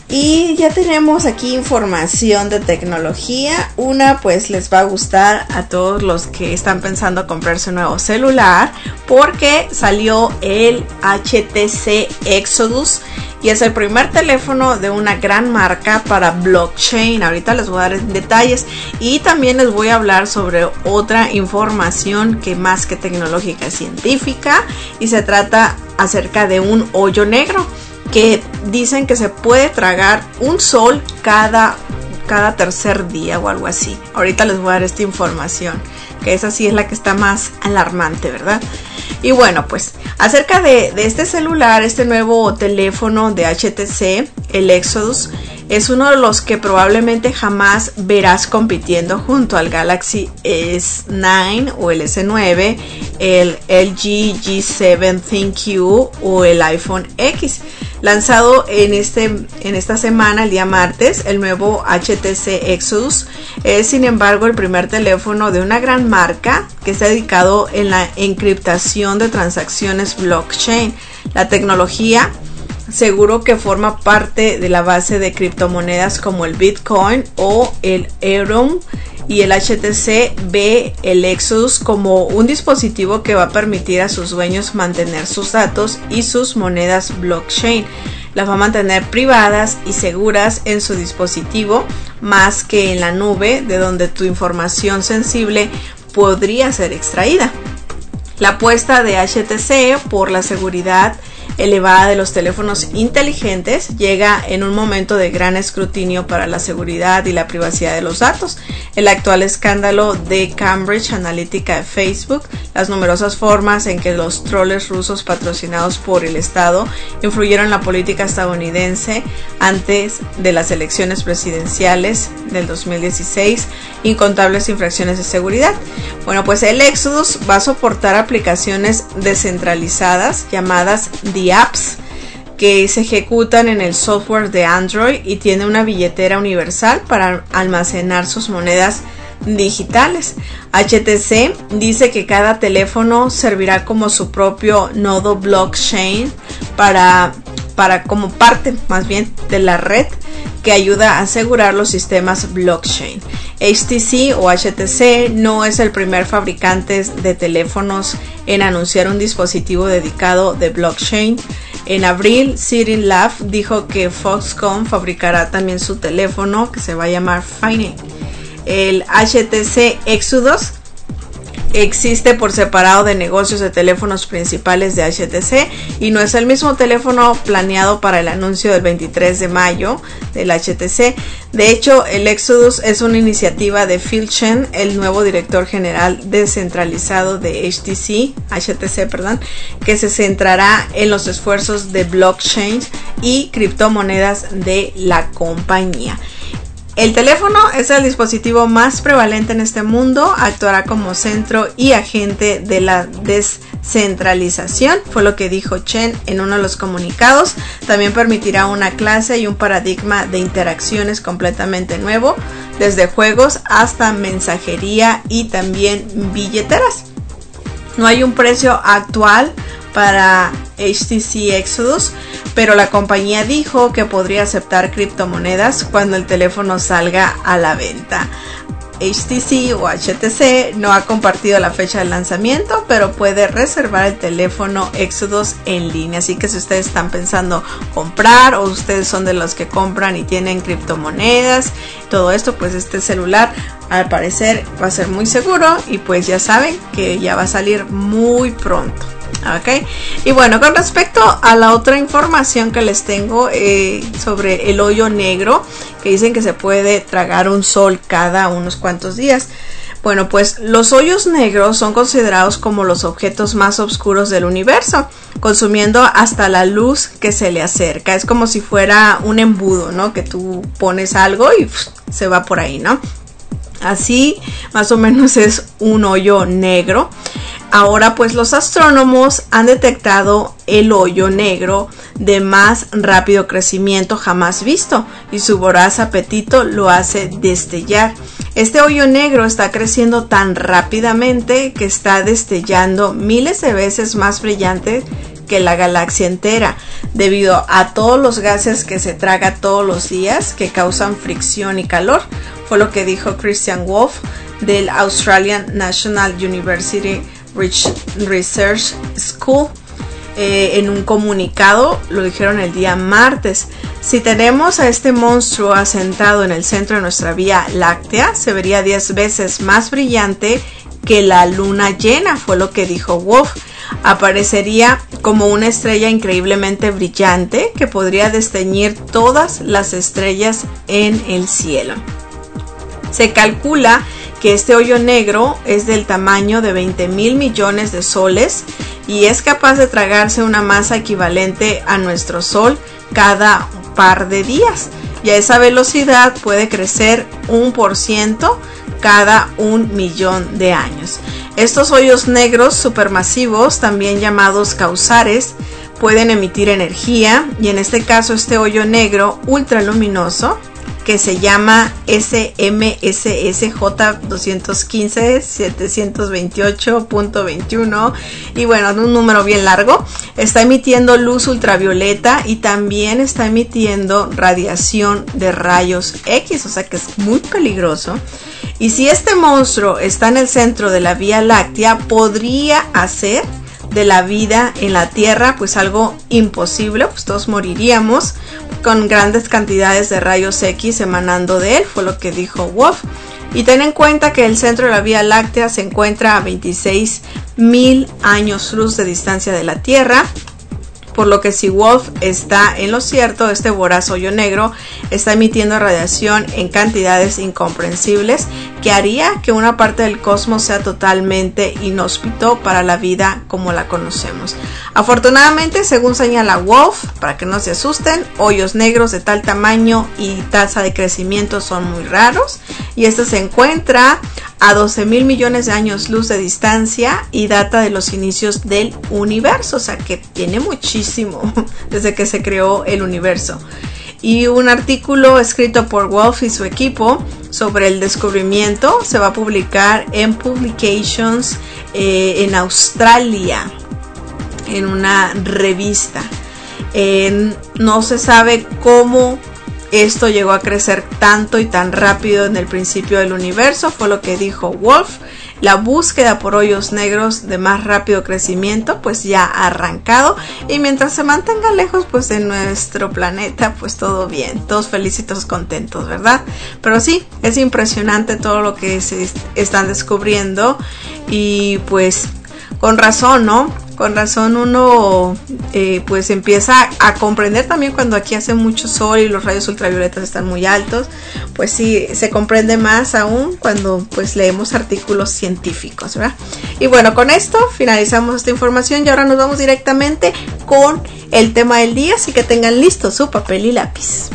y ya tenemos aquí información de tecnología. Una pues les va a gustar a todos los que están pensando comprarse un nuevo celular porque salió el H T C Exodus y es el primer teléfono de una gran marca para blockchain. Ahorita les voy a dar detalles y también les voy a hablar sobre otra información que más que tecnológica es científica y se trata acerca de un hoyo negro que dicen que se puede tragar un sol cada, cada tercer día o algo así. Ahorita les voy a dar esta información, que esa sí es la que está más alarmante, ¿verdad? Y bueno, pues acerca de, de este celular, este nuevo teléfono de H T C, el Exodus, es uno de los que probablemente jamás verás compitiendo junto al Galaxy S nueve o el S nueve, el L G G siete ThinQ o el iPhone X. Lanzado en, este, en esta semana, el día martes, el nuevo H T C Exodus es sin embargo el primer teléfono de una gran marca que está dedicado en la encriptación de transacciones blockchain. La tecnología seguro que forma parte de la base de criptomonedas como el Bitcoin o el Ethereum, y el H T C ve el Exodus como un dispositivo que va a permitir a sus dueños mantener sus datos y sus monedas blockchain. Las va a mantener privadas y seguras en su dispositivo más que en la nube, de donde tu información sensible podría ser extraída. La apuesta de H T C por la seguridad elevada de los teléfonos inteligentes llega en un momento de gran escrutinio para la seguridad y la privacidad de los datos. El actual escándalo de Cambridge Analytica de Facebook, las numerosas formas en que los troles rusos patrocinados por el Estado influyeron en la política estadounidense antes de las elecciones presidenciales del dos mil dieciséis, incontables infracciones de seguridad. Bueno, pues el Exodus va a soportar aplicaciones descentralizadas llamadas The Apps, que se ejecutan en el software de Android y tiene una billetera universal para almacenar sus monedas digitales. H T C dice que cada teléfono servirá como su propio nodo blockchain para, para como parte más bien de la red que ayuda a asegurar los sistemas blockchain. H T C o H T C no es el primer fabricante de teléfonos en anunciar un dispositivo dedicado de blockchain. En abril, Cyril Lab dijo que Foxconn fabricará también su teléfono que se va a llamar Fine. El H T C Exodus existe por separado de negocios de teléfonos principales de H T C y no es el mismo teléfono planeado para el anuncio del veintitrés de mayo del H T C. De hecho, el Exodus es una iniciativa de Phil Chen, el nuevo director general descentralizado de H T C, H T C, perdón, que se centrará en los esfuerzos de blockchain y criptomonedas de la compañía. El teléfono es el dispositivo más prevalente en este mundo, actuará como centro y agente de la centralización, fue lo que dijo Chen en uno de los comunicados. También permitirá una clase y un paradigma de interacciones completamente nuevo, desde juegos hasta mensajería y también billeteras. No hay un precio actual para H T C Exodus, pero la compañía dijo que podría aceptar criptomonedas cuando el teléfono salga a la venta. H T C o H T C no ha compartido la fecha de lanzamiento, pero puede reservar el teléfono Exodus en línea. Así que si ustedes están pensando comprar, o ustedes son de los que compran y tienen criptomonedas, todo esto, pues este celular al parecer va a ser muy seguro, y pues ya saben que ya va a salir muy pronto. Ok, y bueno, con respecto a la otra información que les tengo eh, sobre el hoyo negro, que dicen que se puede tragar un sol cada unos cuantos días. Bueno, pues los hoyos negros son considerados como los objetos más oscuros del universo, consumiendo hasta la luz que se le acerca. Es como si fuera un embudo, ¿no? Que tú pones algo y pff, se va por ahí, ¿no? Así más o menos es un hoyo negro. Ahora pues los astrónomos han detectado el hoyo negro de más rápido crecimiento jamás visto, y su voraz apetito lo hace destellar. Este hoyo negro está creciendo tan rápidamente que está destellando miles de veces más brillante que la galaxia entera, debido a todos los gases que se traga todos los días que causan fricción y calor. Fue lo que dijo Christian Wolf del Australian National University Research School eh, en un comunicado. Lo dijeron el día martes. Si tenemos a este monstruo asentado en el centro de nuestra Vía Láctea, se vería diez veces más brillante que la luna llena, fue lo que dijo Wolf. Aparecería como una estrella increíblemente brillante que podría desteñir todas las estrellas en el cielo. Se calcula que este hoyo negro es del tamaño de veinte mil millones de soles y es capaz de tragarse una masa equivalente a nuestro sol cada par de días, y a esa velocidad puede crecer un por ciento cada un millón de años. Estos hoyos negros supermasivos, también llamados quasares, pueden emitir energía, y en este caso este hoyo negro ultraluminoso, que se llama S M S S J dos quince setecientos veintiocho punto veintiuno, y bueno, un número bien largo, está emitiendo luz ultravioleta y también está emitiendo radiación de rayos X, o sea que es muy peligroso. Y si este monstruo está en el centro de la Vía Láctea, podría hacer de la vida en la Tierra pues algo imposible, pues todos moriríamos con grandes cantidades de rayos X emanando de él, fue lo que dijo Wolf. Y ten en cuenta que el centro de la Vía Láctea se encuentra a veintiséis mil años luz de distancia de la Tierra, por lo que si Wolf está en lo cierto, este voraz hoyo negro está emitiendo radiación en cantidades incomprensibles que haría que una parte del cosmos sea totalmente inhóspito para la vida como la conocemos. Afortunadamente, según señala Wolf, para que no se asusten, hoyos negros de tal tamaño y tasa de crecimiento son muy raros, y este se encuentra a doce mil millones de años luz de distancia y data de los inicios del universo, o sea que tiene muchísimo desde que se creó el universo. Y un artículo escrito por Wolf y su equipo sobre el descubrimiento se va a publicar en Publications eh, en Australia, en una revista. Eh, no se sabe cómo esto llegó a crecer tanto y tan rápido en el principio del universo, fue lo que dijo Wolf. La búsqueda por hoyos negros de más rápido crecimiento pues ya ha arrancado, y mientras se mantenga lejos pues de nuestro planeta pues todo bien, todos felices y todos contentos, ¿verdad? Pero sí, es impresionante todo lo que se están descubriendo, y pues con razón, ¿no? Con razón uno eh, pues empieza a comprender también cuando aquí hace mucho sol y los rayos ultravioletas están muy altos, pues sí, se comprende más aún cuando pues leemos artículos científicos, ¿verdad? Y bueno, con esto finalizamos esta información y ahora nos vamos directamente con el tema del día, así que tengan listo su papel y lápiz.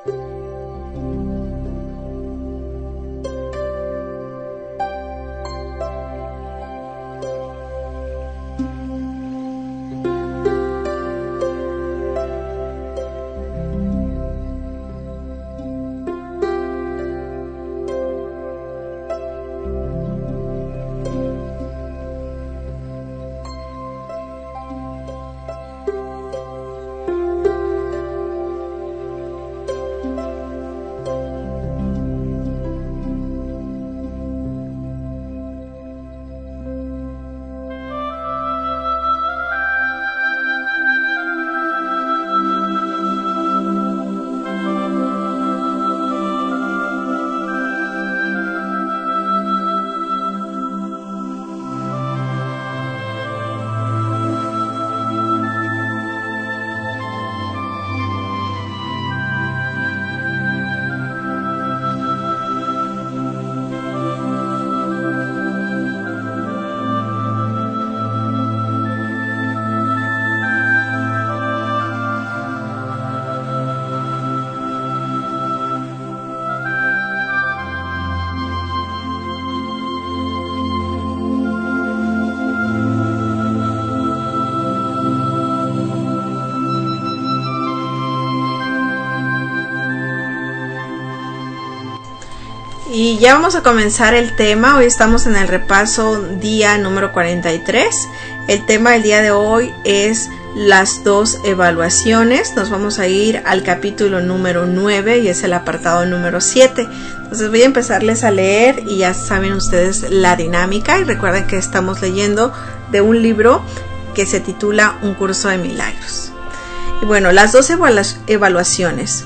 Y ya vamos a comenzar el tema. Hoy estamos en el repaso día número cuarenta y tres. El tema del día de hoy es las dos evaluaciones. Nos vamos a ir al capítulo número nueve y es el apartado número siete. Entonces voy a empezarles a leer y ya saben ustedes la dinámica. Y recuerden que estamos leyendo de un libro que se titula Un curso de milagros. Y bueno, las dos evalu- evaluaciones.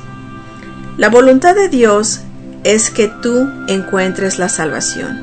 La voluntad de Dios es que tú encuentres la salvación.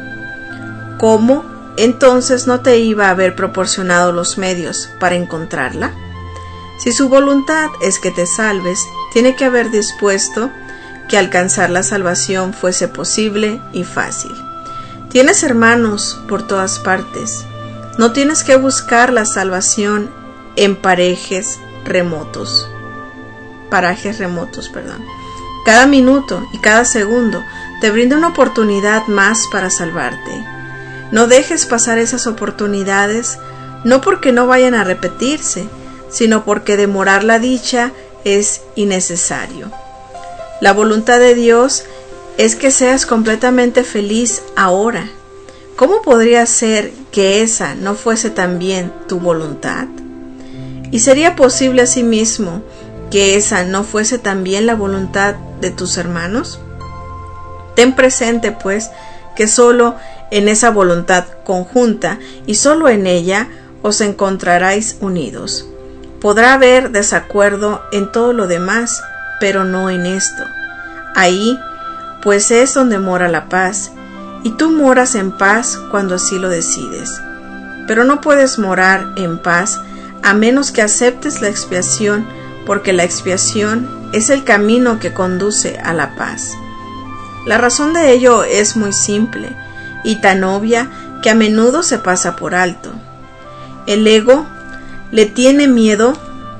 ¿Cómo entonces no te iba a haber proporcionado los medios para encontrarla? Si su voluntad es que te salves, tiene que haber dispuesto que alcanzar la salvación fuese posible y fácil. Tienes hermanos por todas partes. No tienes que buscar la salvación en parajes remotos. Parajes remotos, perdón. Cada minuto y cada segundo te brinda una oportunidad más para salvarte. No dejes pasar esas oportunidades, no porque no vayan a repetirse, sino porque demorar la dicha es innecesario. La voluntad de Dios es que seas completamente feliz ahora. ¿Cómo podría ser que esa no fuese también tu voluntad? ¿Y sería posible asimismo que esa no fuese también la voluntad de tus hermanos? Ten presente, pues, que solo en esa voluntad conjunta y solo en ella os encontraréis unidos. Podrá haber desacuerdo en todo lo demás, pero no en esto. Ahí, pues, es donde mora la paz, y tú moras en paz cuando así lo decides. Pero no puedes morar en paz a menos que aceptes la expiación, porque la expiación es el camino que conduce a la paz. La razón de ello es muy simple y tan obvia que a menudo se pasa por alto. El ego le tiene miedo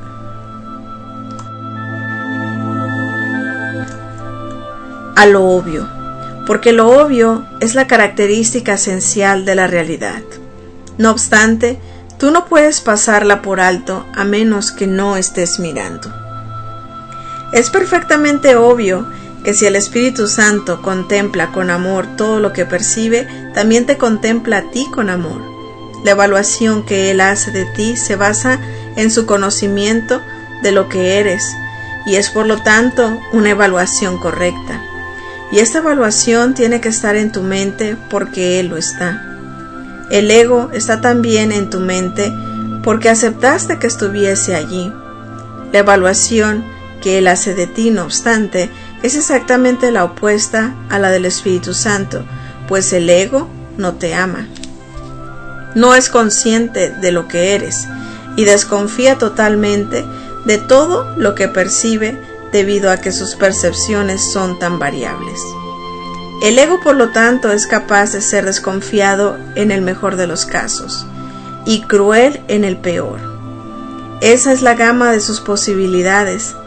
a lo obvio, porque lo obvio es la característica esencial de la realidad. No obstante, tú no puedes pasarla por alto a menos que no estés mirando. Es perfectamente obvio que si el Espíritu Santo contempla con amor todo lo que percibe, también te contempla a ti con amor. La evaluación que Él hace de ti se basa en su conocimiento de lo que eres, y es por lo tanto una evaluación correcta. Y esta evaluación tiene que estar en tu mente porque Él lo está. El ego está también en tu mente porque aceptaste que estuviese allí. La evaluación que Él hace de ti, no obstante, es exactamente la opuesta a la del Espíritu Santo, pues el ego no te ama. No es consciente de lo que eres y desconfía totalmente de todo lo que percibe debido a que sus percepciones son tan variables. El ego, por lo tanto, es capaz de ser desconfiado en el mejor de los casos y cruel en el peor. Esa es la gama de sus posibilidades.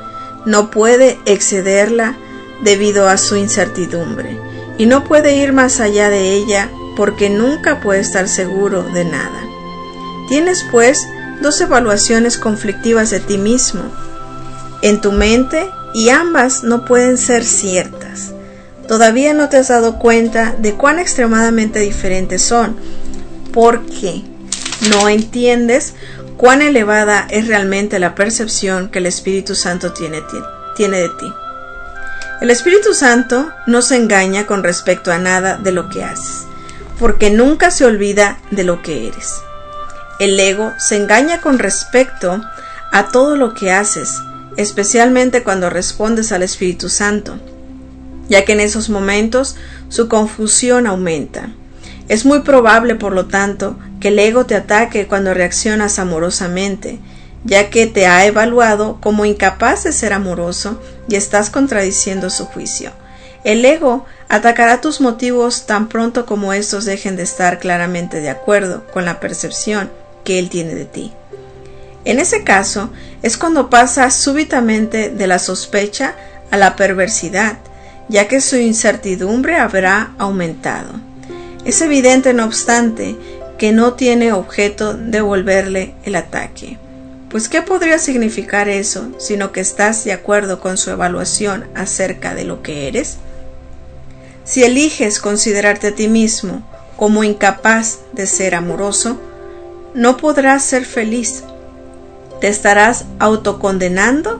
no puede excederla debido a su incertidumbre y no puede ir más allá de ella porque nunca puede estar seguro de nada. Tienes pues dos evaluaciones conflictivas de ti mismo en tu mente y ambas no pueden ser ciertas. Todavía no te has dado cuenta de cuán extremadamente diferentes son porque no entiendes cuán elevada es realmente la percepción que el Espíritu Santo tiene, tiene de ti. El Espíritu Santo no se engaña con respecto a nada de lo que haces, porque nunca se olvida de lo que eres. El ego se engaña con respecto a todo lo que haces, especialmente cuando respondes al Espíritu Santo, ya que en esos momentos su confusión aumenta. Es muy probable, por lo tanto, que el ego te ataque cuando reaccionas amorosamente, ya que te ha evaluado como incapaz de ser amoroso y estás contradiciendo su juicio. El ego atacará tus motivos tan pronto como estos dejen de estar claramente de acuerdo con la percepción que él tiene de ti. En ese caso, es cuando pasa súbitamente de la sospecha a la perversidad, ya que su incertidumbre habrá aumentado. Es evidente, no obstante, que no tiene objeto devolverle el ataque. Pues, ¿qué podría significar eso, sino que estás de acuerdo con su evaluación acerca de lo que eres? Si eliges considerarte a ti mismo como incapaz de ser amoroso, no podrás ser feliz. Te estarás autocondenando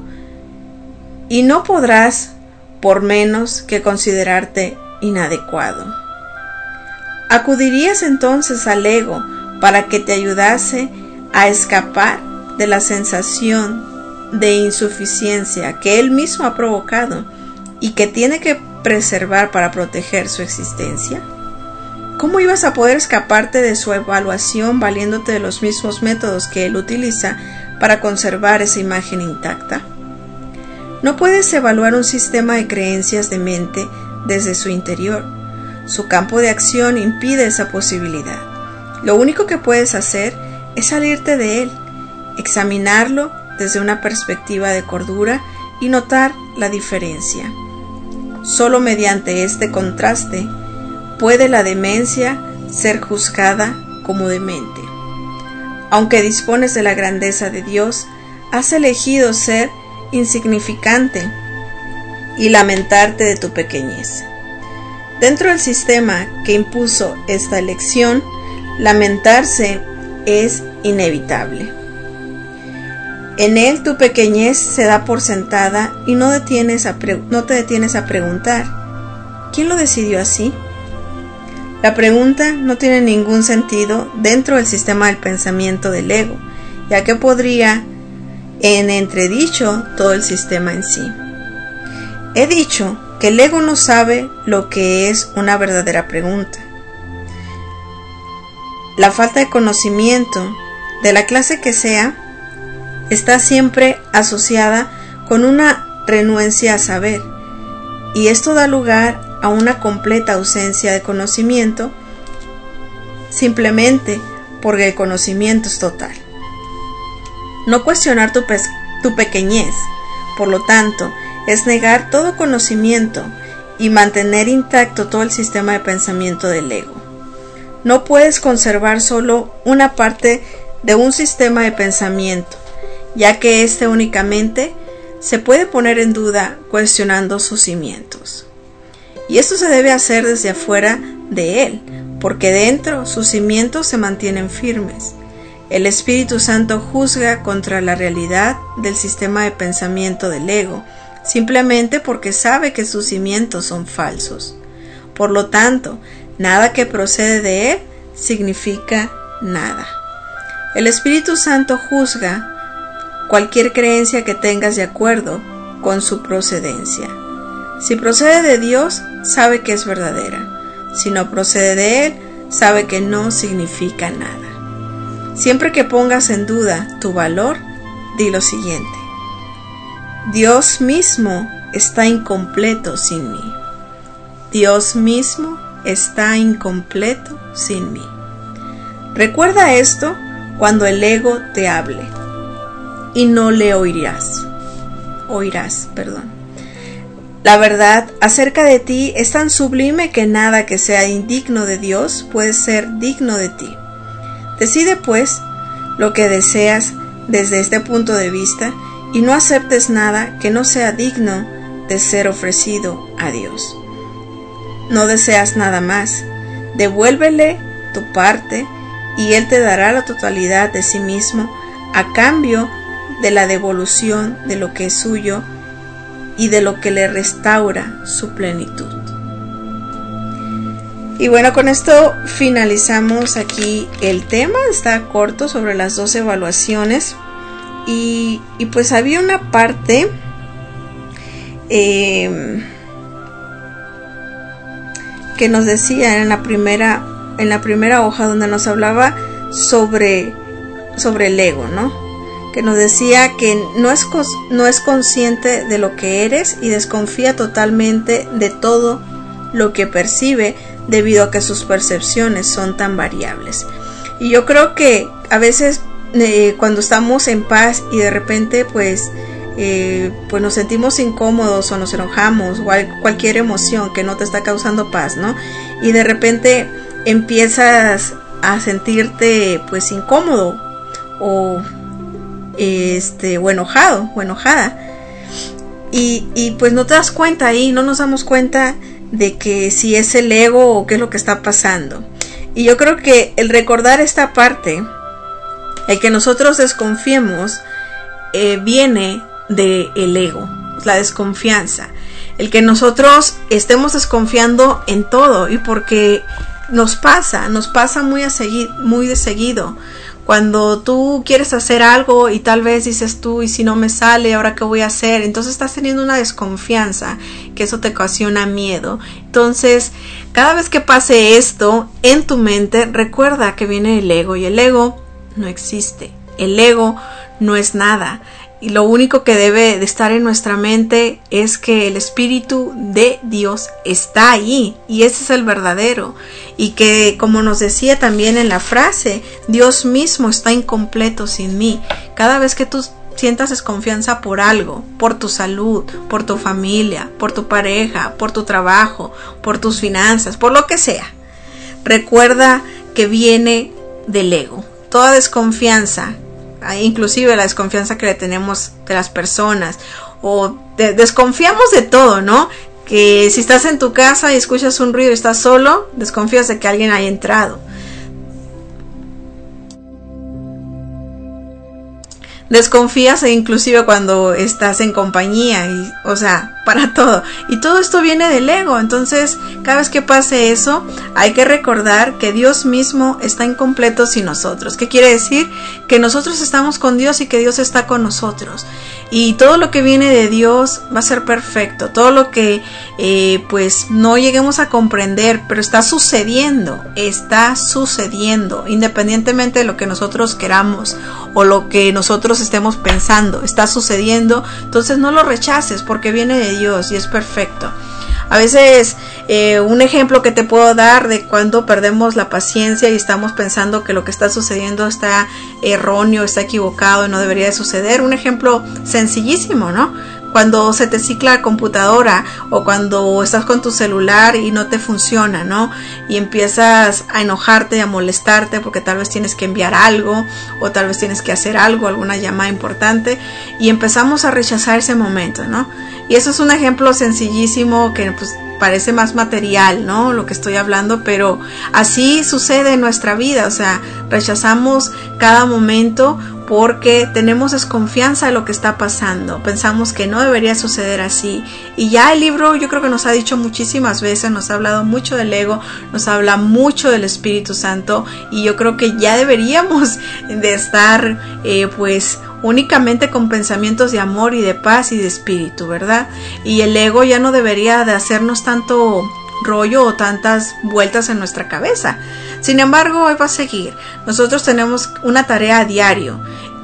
y no podrás por menos que considerarte inadecuado. ¿Acudirías entonces al ego para que te ayudase a escapar de la sensación de insuficiencia que él mismo ha provocado y que tiene que preservar para proteger su existencia? ¿Cómo ibas a poder escaparte de su evaluación valiéndote de los mismos métodos que él utiliza para conservar esa imagen intacta? No puedes evaluar un sistema de creencias de mente desde su interior. Su campo de acción impide esa posibilidad. Lo único que puedes hacer es salirte de él, examinarlo desde una perspectiva de cordura y notar la diferencia. Solo mediante este contraste puede la demencia ser juzgada como demente. Aunque dispones de la grandeza de Dios, has elegido ser insignificante y lamentarte de tu pequeñez. Dentro del sistema que impuso esta elección, lamentarse es inevitable. En él tu pequeñez se da por sentada y no, detienes a pre- no te detienes a preguntar, ¿quién lo decidió así? La pregunta no tiene ningún sentido dentro del sistema del pensamiento del ego, ya que podría en entredicho todo el sistema en sí. He dicho que el ego no sabe lo que es una verdadera pregunta. La falta de conocimiento, de la clase que sea, está siempre asociada con una renuencia a saber, y esto da lugar a una completa ausencia de conocimiento, simplemente porque el conocimiento es total. No cuestionar tu, pe- tu pequeñez, por lo tanto, es negar todo conocimiento y mantener intacto todo el sistema de pensamiento del ego. No puedes conservar solo una parte de un sistema de pensamiento, ya que éste únicamente se puede poner en duda cuestionando sus cimientos. Y esto se debe hacer desde afuera de él, porque dentro sus cimientos se mantienen firmes. El Espíritu Santo juzga contra la realidad del sistema de pensamiento del ego, simplemente porque sabe que sus cimientos son falsos. Por lo tanto, nada que procede de él significa nada. El Espíritu Santo juzga cualquier creencia que tengas de acuerdo con su procedencia. Si procede de Dios, sabe que es verdadera. Si no procede de él, sabe que no significa nada. Siempre que pongas en duda tu valor, di lo siguiente: Dios mismo está incompleto sin mí. Dios mismo está incompleto sin mí. Recuerda esto cuando el ego te hable y no le oirás. oirás, perdón. La verdad acerca de ti es tan sublime que nada que sea indigno de Dios puede ser digno de ti. Decide pues lo que deseas desde este punto de vista y no aceptes nada que no sea digno de ser ofrecido a Dios. No deseas nada más, devuélvele tu parte y Él te dará la totalidad de sí mismo a cambio de la devolución de lo que es suyo y de lo que le restaura su plenitud. Y bueno, con esto finalizamos aquí el tema. Está corto, sobre las dos evaluaciones. Y, y pues había una parte eh, que nos decía en la primera en la primera hoja, donde nos hablaba sobre sobre el ego, ¿no? Que nos decía que no es, no es consciente de lo que eres y desconfía totalmente de todo lo que percibe debido a que sus percepciones son tan variables. Y yo creo que a veces eh, cuando estamos en paz y de repente pues, eh, pues nos sentimos incómodos o nos enojamos o hay cualquier emoción que no te está causando paz, ¿no? Y de repente empiezas a sentirte pues incómodo o este o enojado o enojada y, y pues no te das cuenta ahí, no nos damos cuenta de que si es el ego o qué es lo que está pasando. Y yo creo que el recordar esta parte, el que nosotros desconfiemos, eh, viene del ego, la desconfianza, el que nosotros estemos desconfiando en todo, y porque nos pasa, nos pasa muy, a segui- muy de seguido. Cuando tú quieres hacer algo y tal vez dices tú, y si no me sale, ¿ahora qué voy a hacer? Entonces estás teniendo una desconfianza, que eso te ocasiona miedo. Entonces, cada vez que pase esto en tu mente, recuerda que viene el ego, y el ego no existe. El ego no es nada. Y lo único que debe de estar en nuestra mente es que el Espíritu de Dios está ahí, y ese es el verdadero. Y que, como nos decía también en la frase, Dios mismo está incompleto sin mí. Cada vez que tú sientas desconfianza por algo, por tu salud, por tu familia, por tu pareja, por tu trabajo, por tus finanzas, por lo que sea, recuerda que viene del ego. Toda desconfianza, inclusive la desconfianza que le tenemos de las personas, o de, desconfiamos de todo, ¿no? Que si estás en tu casa y escuchas un ruido y estás solo, desconfías de que alguien haya entrado. Desconfías inclusive cuando estás en compañía, y, o sea, para todo. Y todo esto viene del ego. Entonces, cada vez que pase eso, hay que recordar que Dios mismo está incompleto sin nosotros. ¿Qué quiere decir? Que nosotros estamos con Dios y que Dios está con nosotros. Y todo lo que viene de Dios va a ser perfecto. Todo lo que eh, pues no lleguemos a comprender, pero está sucediendo, está sucediendo, independientemente de lo que nosotros queramos o lo que nosotros estemos pensando, está sucediendo. Entonces no lo rechaces, porque viene de Dios y es perfecto. A veces eh, un ejemplo que te puedo dar de cuando perdemos la paciencia y estamos pensando que lo que está sucediendo está erróneo, está equivocado y no debería de suceder. Un ejemplo sencillísimo, ¿no? Cuando se te cicla la computadora, o cuando estás con tu celular y no te funciona, ¿no? Y empiezas a enojarte y a molestarte porque tal vez tienes que enviar algo, o tal vez tienes que hacer algo, alguna llamada importante, y empezamos a rechazar ese momento, ¿no? Y eso es un ejemplo sencillísimo que pues parece más material, ¿no? Lo que estoy hablando, pero así sucede en nuestra vida. O sea, rechazamos cada momento porque tenemos desconfianza de lo que está pasando. Pensamos que no debería suceder así. Y ya el libro, yo creo que nos ha dicho muchísimas veces, nos ha hablado mucho del ego, nos habla mucho del Espíritu Santo, y yo creo que ya deberíamos de estar eh, pues únicamente con pensamientos de amor y de paz y de espíritu, ¿verdad? Y el ego ya no debería de hacernos tanto rollo o tantas vueltas en nuestra cabeza. Sin embargo, hoy va a seguir. Nosotros tenemos una tarea a diario,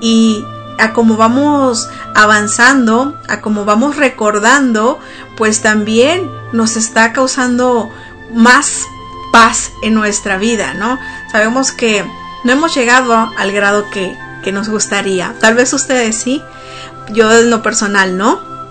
y a como vamos avanzando, a como vamos recordando, pues también nos está causando más paz en nuestra vida, ¿no? Sabemos que no hemos llegado al grado que, que nos gustaría. Tal vez ustedes sí, yo en lo personal no.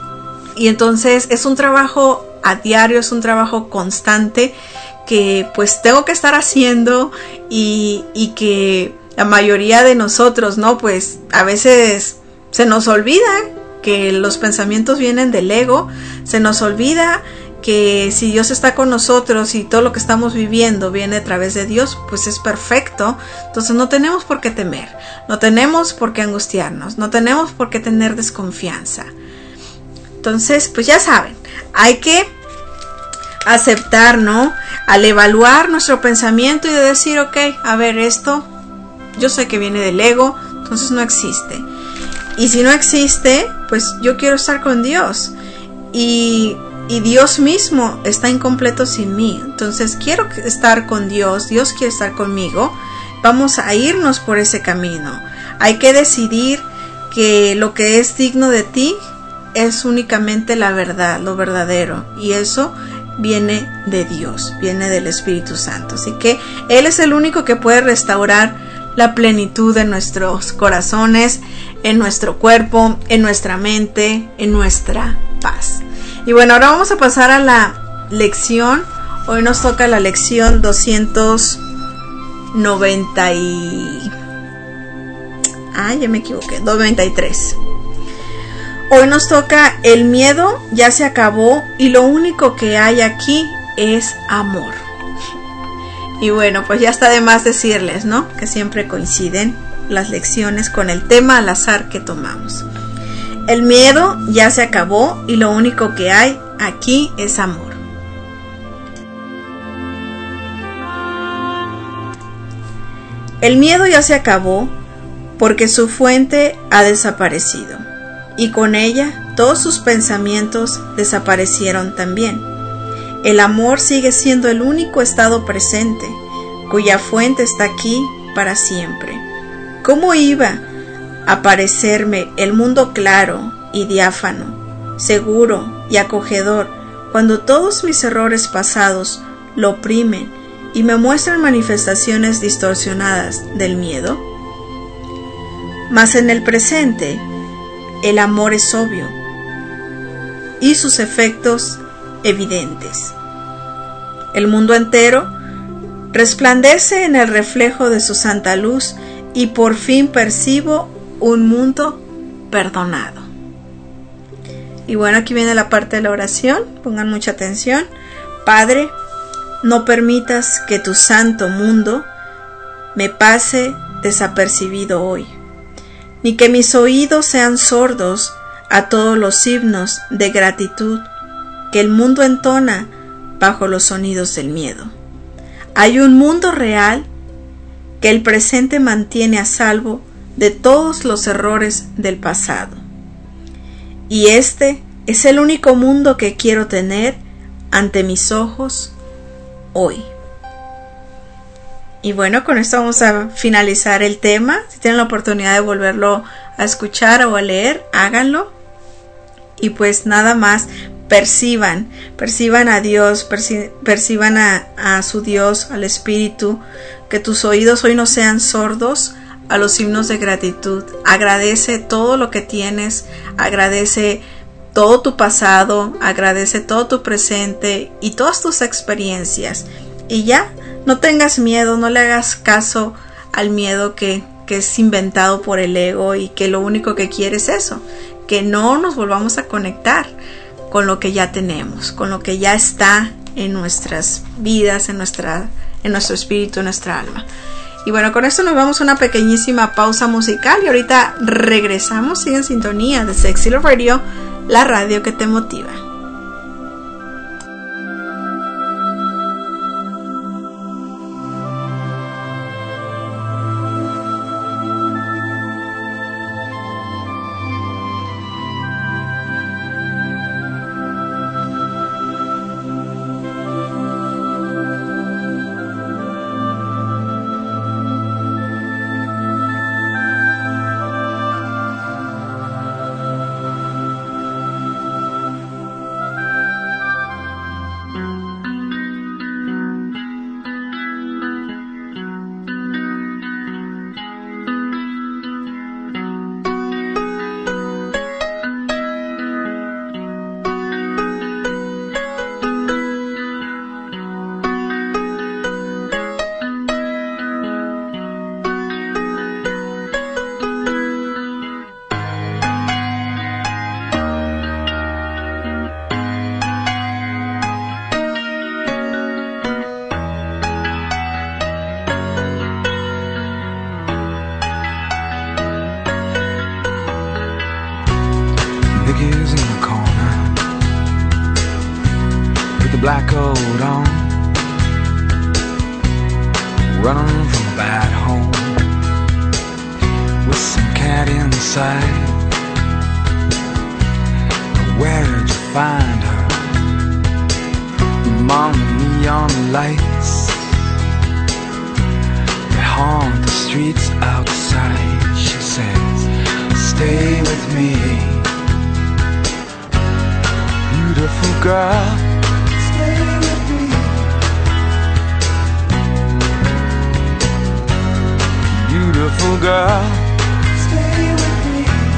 Y entonces es un trabajo a diario, es un trabajo constante que pues tengo que estar haciendo y, y que la mayoría de nosotros, ¿no? Pues a veces se nos olvida que los pensamientos vienen del ego, se nos olvida que si Dios está con nosotros y todo lo que estamos viviendo viene a través de Dios, pues es perfecto. Entonces no tenemos por qué temer, no tenemos por qué angustiarnos, no tenemos por qué tener desconfianza. Entonces, pues ya saben, hay que aceptar, ¿no? Al evaluar nuestro pensamiento y de decir, ok, a ver, esto yo sé que viene del ego, entonces no existe. Y si no existe, pues yo quiero estar con Dios. Y, y Dios mismo está incompleto sin mí. Entonces quiero estar con Dios, Dios quiere estar conmigo. Vamos a irnos por ese camino. Hay que decidir que lo que es digno de ti es únicamente la verdad, lo verdadero. Y eso viene de Dios, viene del Espíritu Santo. Así que Él es el único que puede restaurar la plenitud en nuestros corazones, en nuestro cuerpo, en nuestra mente, en nuestra paz. Y bueno, ahora vamos a pasar a la lección. Hoy nos toca la lección doscientos noventa y... Ah, ya me equivoqué, noventa y tres. Hoy nos toca el miedo ya se acabó y lo único que hay aquí es amor. Y bueno, pues ya está de más decirles, ¿no? Que siempre coinciden las lecciones con el tema al azar que tomamos. El miedo ya se acabó y lo único que hay aquí es amor. El miedo ya se acabó porque su fuente ha desaparecido. Y con ella todos sus pensamientos desaparecieron también. El amor sigue siendo el único estado presente, cuya fuente está aquí para siempre. ¿Cómo iba a parecerme el mundo claro y diáfano, seguro y acogedor, cuando todos mis errores pasados lo oprimen y me muestran manifestaciones distorsionadas del miedo? Mas en el presente, el amor es obvio y sus efectos evidentes. El mundo entero resplandece en el reflejo de su santa luz y por fin percibo un mundo perdonado. Y bueno, aquí viene la parte de la oración, pongan mucha atención. Padre, no permitas que tu santo mundo me pase desapercibido hoy, ni que mis oídos sean sordos a todos los himnos de gratitud que el mundo entona bajo los sonidos del miedo. Hay un mundo real que el presente mantiene a salvo de todos los errores del pasado. Y este es el único mundo que quiero tener ante mis ojos hoy. Y bueno, con esto vamos a finalizar el tema. Si tienen la oportunidad de volverlo a escuchar o a leer, háganlo. Y pues nada más, perciban, perciban a Dios, perci- perciban a, a su Dios, al Espíritu, que tus oídos hoy no sean sordos a los himnos de gratitud. Agradece todo lo que tienes, agradece todo tu pasado, agradece todo tu presente y todas tus experiencias. Y ya, no tengas miedo, no le hagas caso al miedo que, que es inventado por el ego y que lo único que quiere es eso, que no nos volvamos a conectar con lo que ya tenemos, con lo que ya está en nuestras vidas, en, nuestra, en nuestro espíritu, en nuestra alma. Y bueno, con esto nos vamos a una pequeñísima pausa musical y ahorita regresamos. Sigue en sintonía de Sexy Love Radio, la radio que te motiva. black coat on, running from a bad home, with some cat inside. Where'd you find her? Among the neon lights, they haunt the streets outside. She says, stay with me, beautiful girl, stay with me, beautiful girl, stay with me.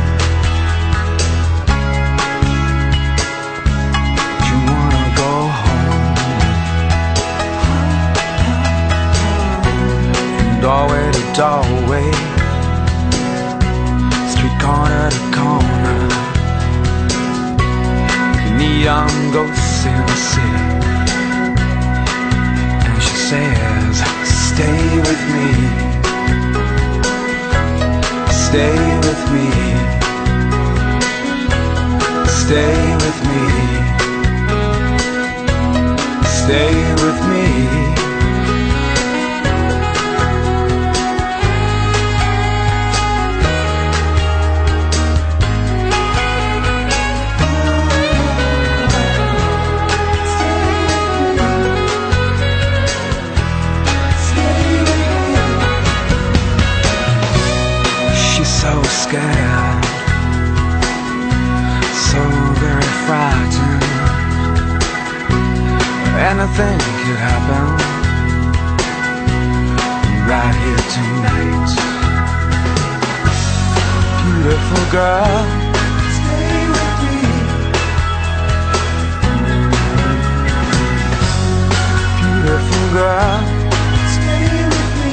You wanna go home, from doorway to doorway, street corner to corner, neon ghosts in the city. And she says, stay with me, stay with me, stay with me, stay with me. So scared, so very frightened. Anything could happen right here tonight. Beautiful girl, stay with me, beautiful girl, stay with me.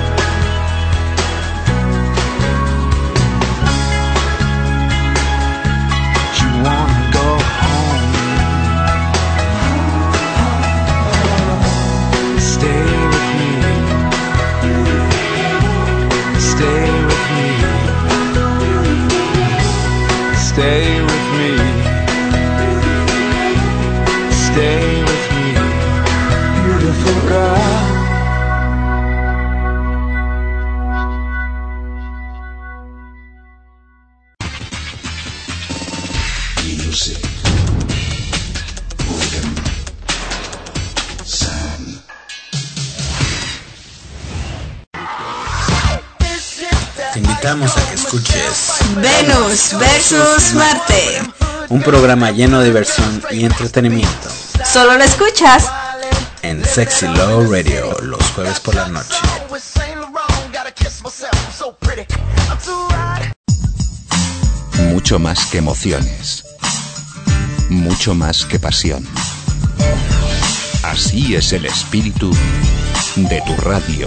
Wanna go home, stay with me, stay with me, stay with me, stay with me, beautiful girl. Te invitamos a que escuches Venus versus Marte. un programa lleno de diversión y entretenimiento Solo lo escuchas en Sexy Love Radio los jueves por la noche. Mucho más que emociones, mucho más que pasión. Así es el espíritu de tu radio.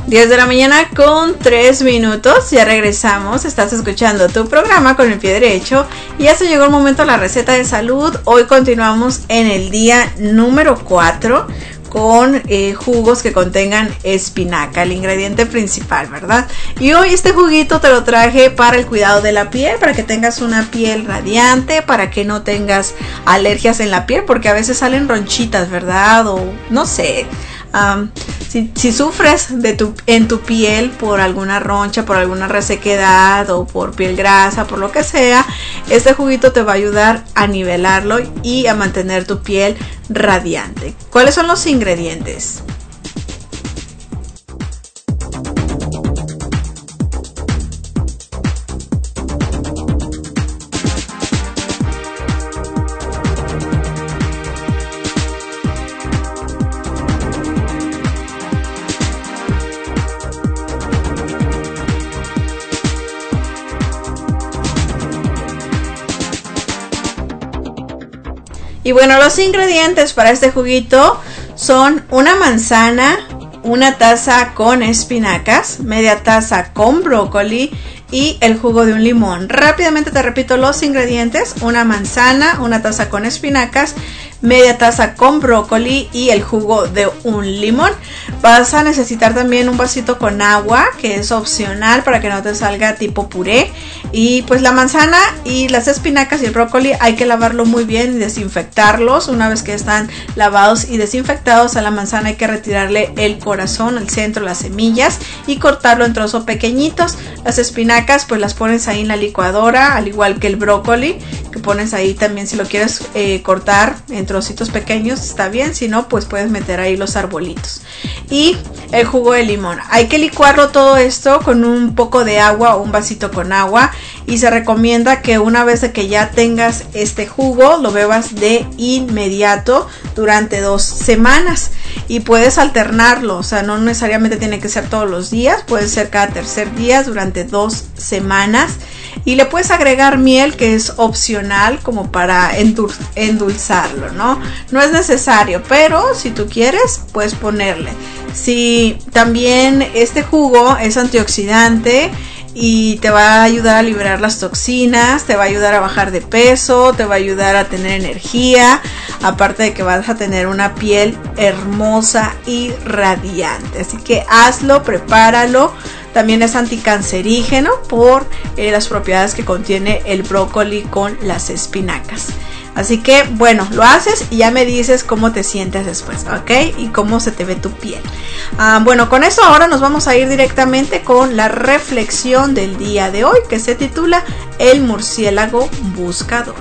diez de la mañana con tres minutos, ya regresamos, estás escuchando tu programa con el pie derecho y ya se llegó el momento de la receta de salud. Hoy continuamos en el día número cuatro con eh, jugos que contengan espinaca, el ingrediente principal, ¿verdad? Y hoy este juguito te lo traje para el cuidado de la piel, para que tengas una piel radiante, para que no tengas alergias en la piel, porque a veces salen ronchitas, ¿verdad? O no sé, um, si, si sufres de tu, en tu piel por alguna roncha, por alguna resequedad o por piel grasa, por lo que sea, este juguito te va a ayudar a nivelarlo y a mantener tu piel radiante. ¿Cuáles son los ingredientes? Y bueno, los ingredientes para este juguito son una manzana, una taza con espinacas, media taza con brócoli y el jugo de un limón. Rápidamente te repito los ingredientes: una manzana, una taza con espinacas, media taza con brócoli y el jugo de un limón. Vas a necesitar también un vasito con agua, que es opcional para que no te salga tipo puré. Y pues la manzana y las espinacas y el brócoli hay que lavarlo muy bien y desinfectarlos. Una vez que están lavados y desinfectados, a la manzana hay que retirarle el corazón, el centro, las semillas y cortarlo en trozos pequeñitos. Las espinacas pues las pones ahí en la licuadora, al igual que el brócoli, que pones ahí también. Si lo quieres eh, cortar en trocitos pequeños está bien, si no pues puedes meter ahí los arbolitos. Y el jugo de limón, hay que licuarlo todo esto con un poco de agua o un vasito con agua, y se recomienda que una vez de que ya tengas este jugo lo bebas de inmediato durante dos semanas, y puedes alternarlo, o sea, no necesariamente tiene que ser todos los días, puede ser cada tercer día durante dos semanas. Y le puedes agregar miel, que es opcional, como para endul- endulzarlo, ¿no? No es necesario, pero si tú quieres, puedes ponerle. Si también este jugo es antioxidante y te va a ayudar a liberar las toxinas, te va a ayudar a bajar de peso, te va a ayudar a tener energía, aparte de que vas a tener una piel hermosa y radiante. Así que hazlo, prepáralo. También es anticancerígeno por eh, las propiedades que contiene el brócoli con las espinacas. Así que bueno, lo haces y ya me dices cómo te sientes después, ¿ok? Y cómo se te ve tu piel. Ah, bueno, con eso ahora nos vamos a ir directamente con la reflexión del día de hoy, que se titula El murciélago buscador.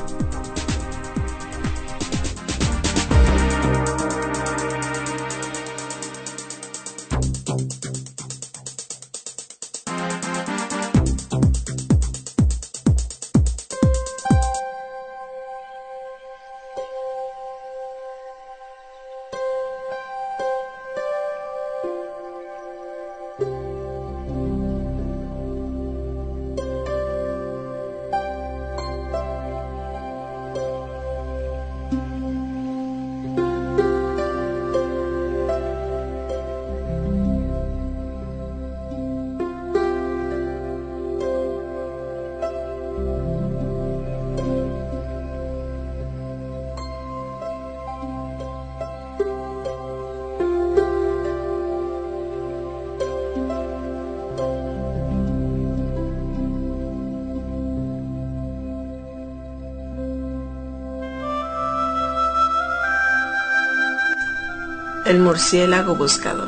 El murciélago buscador.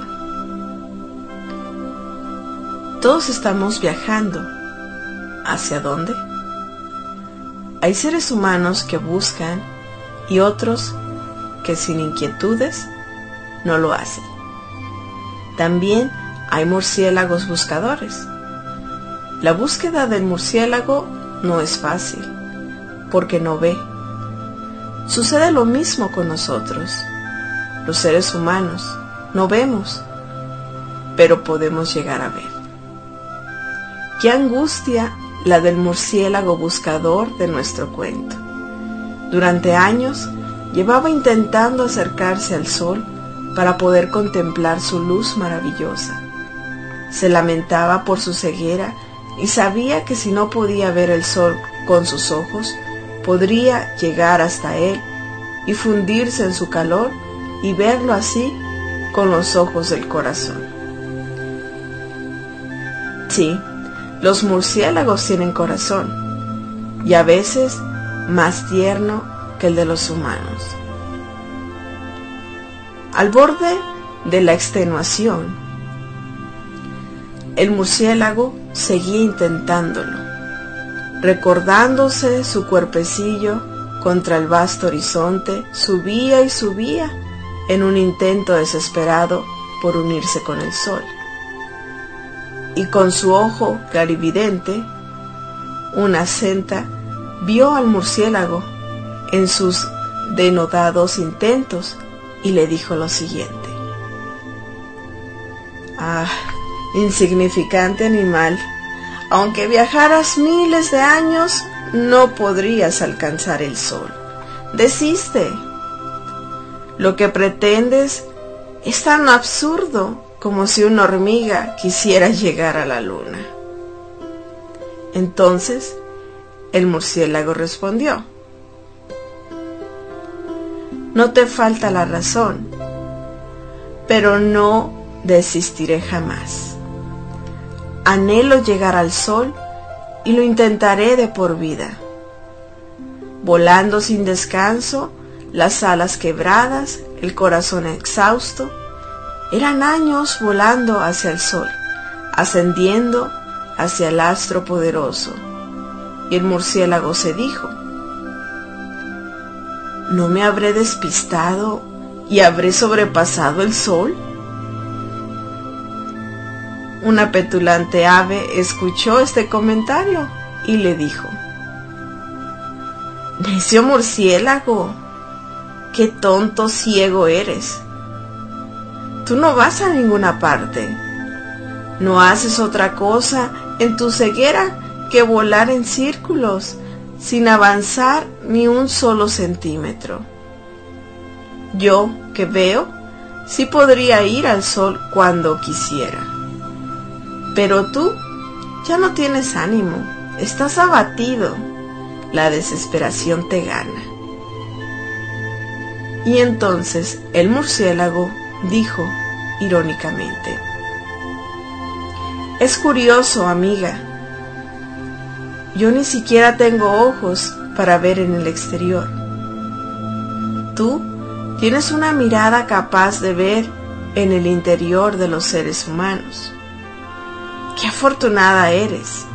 Todos estamos viajando. ¿Hacia dónde? Hay seres humanos que buscan y otros que sin inquietudes no lo hacen. También hay murciélagos buscadores. La búsqueda del murciélago no es fácil, porque no ve. Sucede lo mismo con nosotros. Los seres humanos no vemos, pero podemos llegar a ver. Qué angustia la del murciélago buscador de nuestro cuento. Durante años llevaba intentando acercarse al sol para poder contemplar su luz maravillosa, Se lamentaba por su ceguera y sabía que si no podía ver el sol con sus ojos, podría llegar hasta él y fundirse en su calor y verlo así con los ojos del corazón. Sí, los murciélagos tienen corazón, y a veces más tierno que el de los humanos. Al borde de la extenuación, el murciélago seguía intentándolo, recordándose su cuerpecillo contra el vasto horizonte, subía y subía en un intento desesperado por unirse con el sol. Y con su ojo clarividente, una senta vio al murciélago en sus denodados intentos y le dijo lo siguiente: «Ah, insignificante animal, aunque viajaras miles de años, no podrías alcanzar el sol. Desiste. Lo que pretendes es tan absurdo como si una hormiga quisiera llegar a la luna». Entonces el murciélago respondió: «No te falta la razón, pero no desistiré jamás. Anhelo llegar al sol y lo intentaré de por vida. Volando sin descanso, las alas quebradas, el corazón exhausto, eran años volando hacia el sol, ascendiendo hacia el astro poderoso». Y el murciélago se dijo: ¿no me habré despistado y habré sobrepasado el sol? Una petulante ave escuchó este comentario y le dijo: «Necio murciélago, qué tonto ciego eres. Tú no vas a ninguna parte. No haces otra cosa en tu ceguera que volar en círculos sin avanzar ni un solo centímetro. Yo, que veo, sí podría ir al sol cuando quisiera. Pero tú ya no tienes ánimo, estás abatido, la desesperación te gana». Y entonces el murciélago dijo irónicamente: «Es curioso, amiga. Yo ni siquiera tengo ojos para ver en el exterior. Tú tienes una mirada capaz de ver en el interior de los seres humanos. ¡Qué afortunada eres!».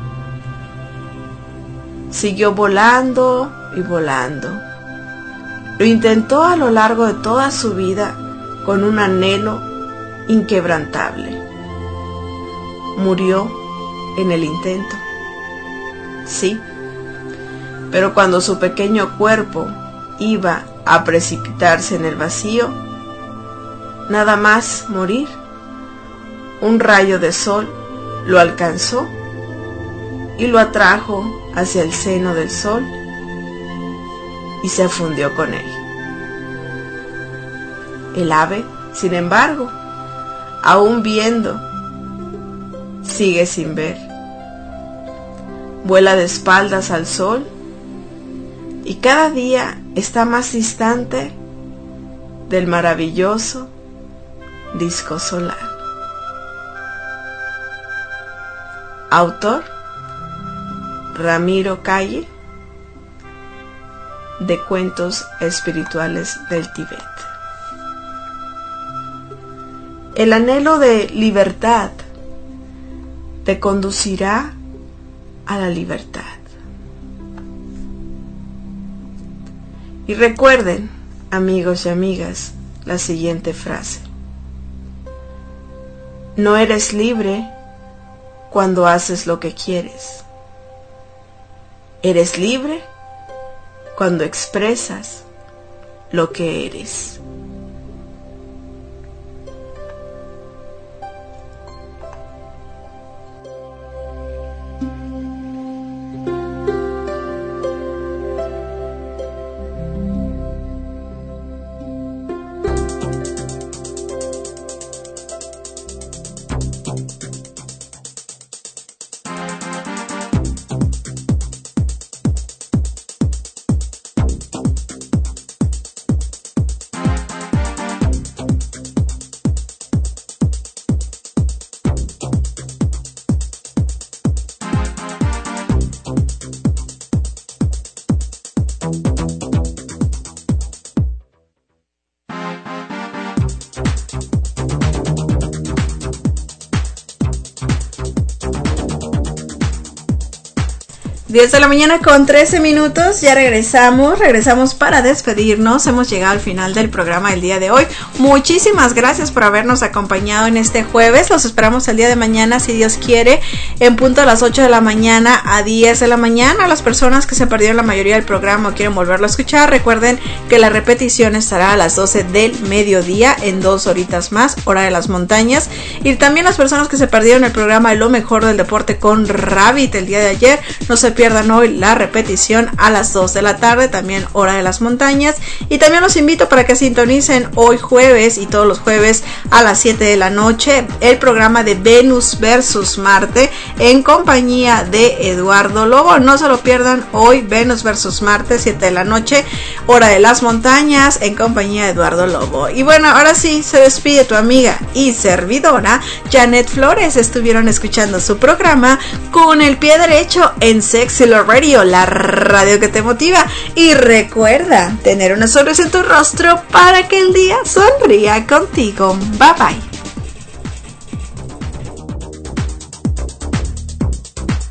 Siguió volando y volando. Lo intentó a lo largo de toda su vida con un anhelo inquebrantable. Murió en el intento. Sí, pero cuando su pequeño cuerpo iba a precipitarse en el vacío, nada más morir, un rayo de sol lo alcanzó y lo atrajo hacia el seno del sol y se fundió con él. El ave, sin embargo, aún viendo, sigue sin ver. Vuela de espaldas al sol y cada día está más distante del maravilloso disco solar. Autor: Ramiro Calle, de Cuentos Espirituales del Tíbet. El anhelo de libertad te conducirá a la libertad. Y recuerden, amigos y amigas, la siguiente frase: no eres libre cuando haces lo que quieres. Eres libre cuando expresas lo que eres. diez de la mañana con trece minutos, ya regresamos, regresamos para despedirnos. Hemos llegado al final del programa del día de hoy. Muchísimas gracias por habernos acompañado en este jueves. Los esperamos el día de mañana, si Dios quiere, en punto a las ocho de la mañana a diez de la mañana. Las personas que se perdieron la mayoría del programa o quieren volverlo a escuchar, recuerden que la repetición estará a las doce del mediodía, en dos horitas más, hora de las montañas. Y también las personas que se perdieron el programa de lo mejor del deporte con Rabbit el día de ayer, no se pierdan hoy la repetición a las dos de la tarde, también hora de las montañas. Y también los invito para que sintonicen hoy jueves y todos los jueves a las siete de la noche el programa de Venus versus Marte en compañía de Eduardo Lobo. No se lo pierdan hoy, Venus versus Marte, siete de la noche, hora de las montañas, en compañía de Eduardo Lobo. Y bueno, ahora sí, se despide tu amiga y servidora Janet Flores. Estuvieron escuchando su programa Con el Pie Derecho en Sexy Love Radio, la radio que te motiva. Y recuerda tener una sonrisa en tu rostro para que el día sonría contigo. Bye bye.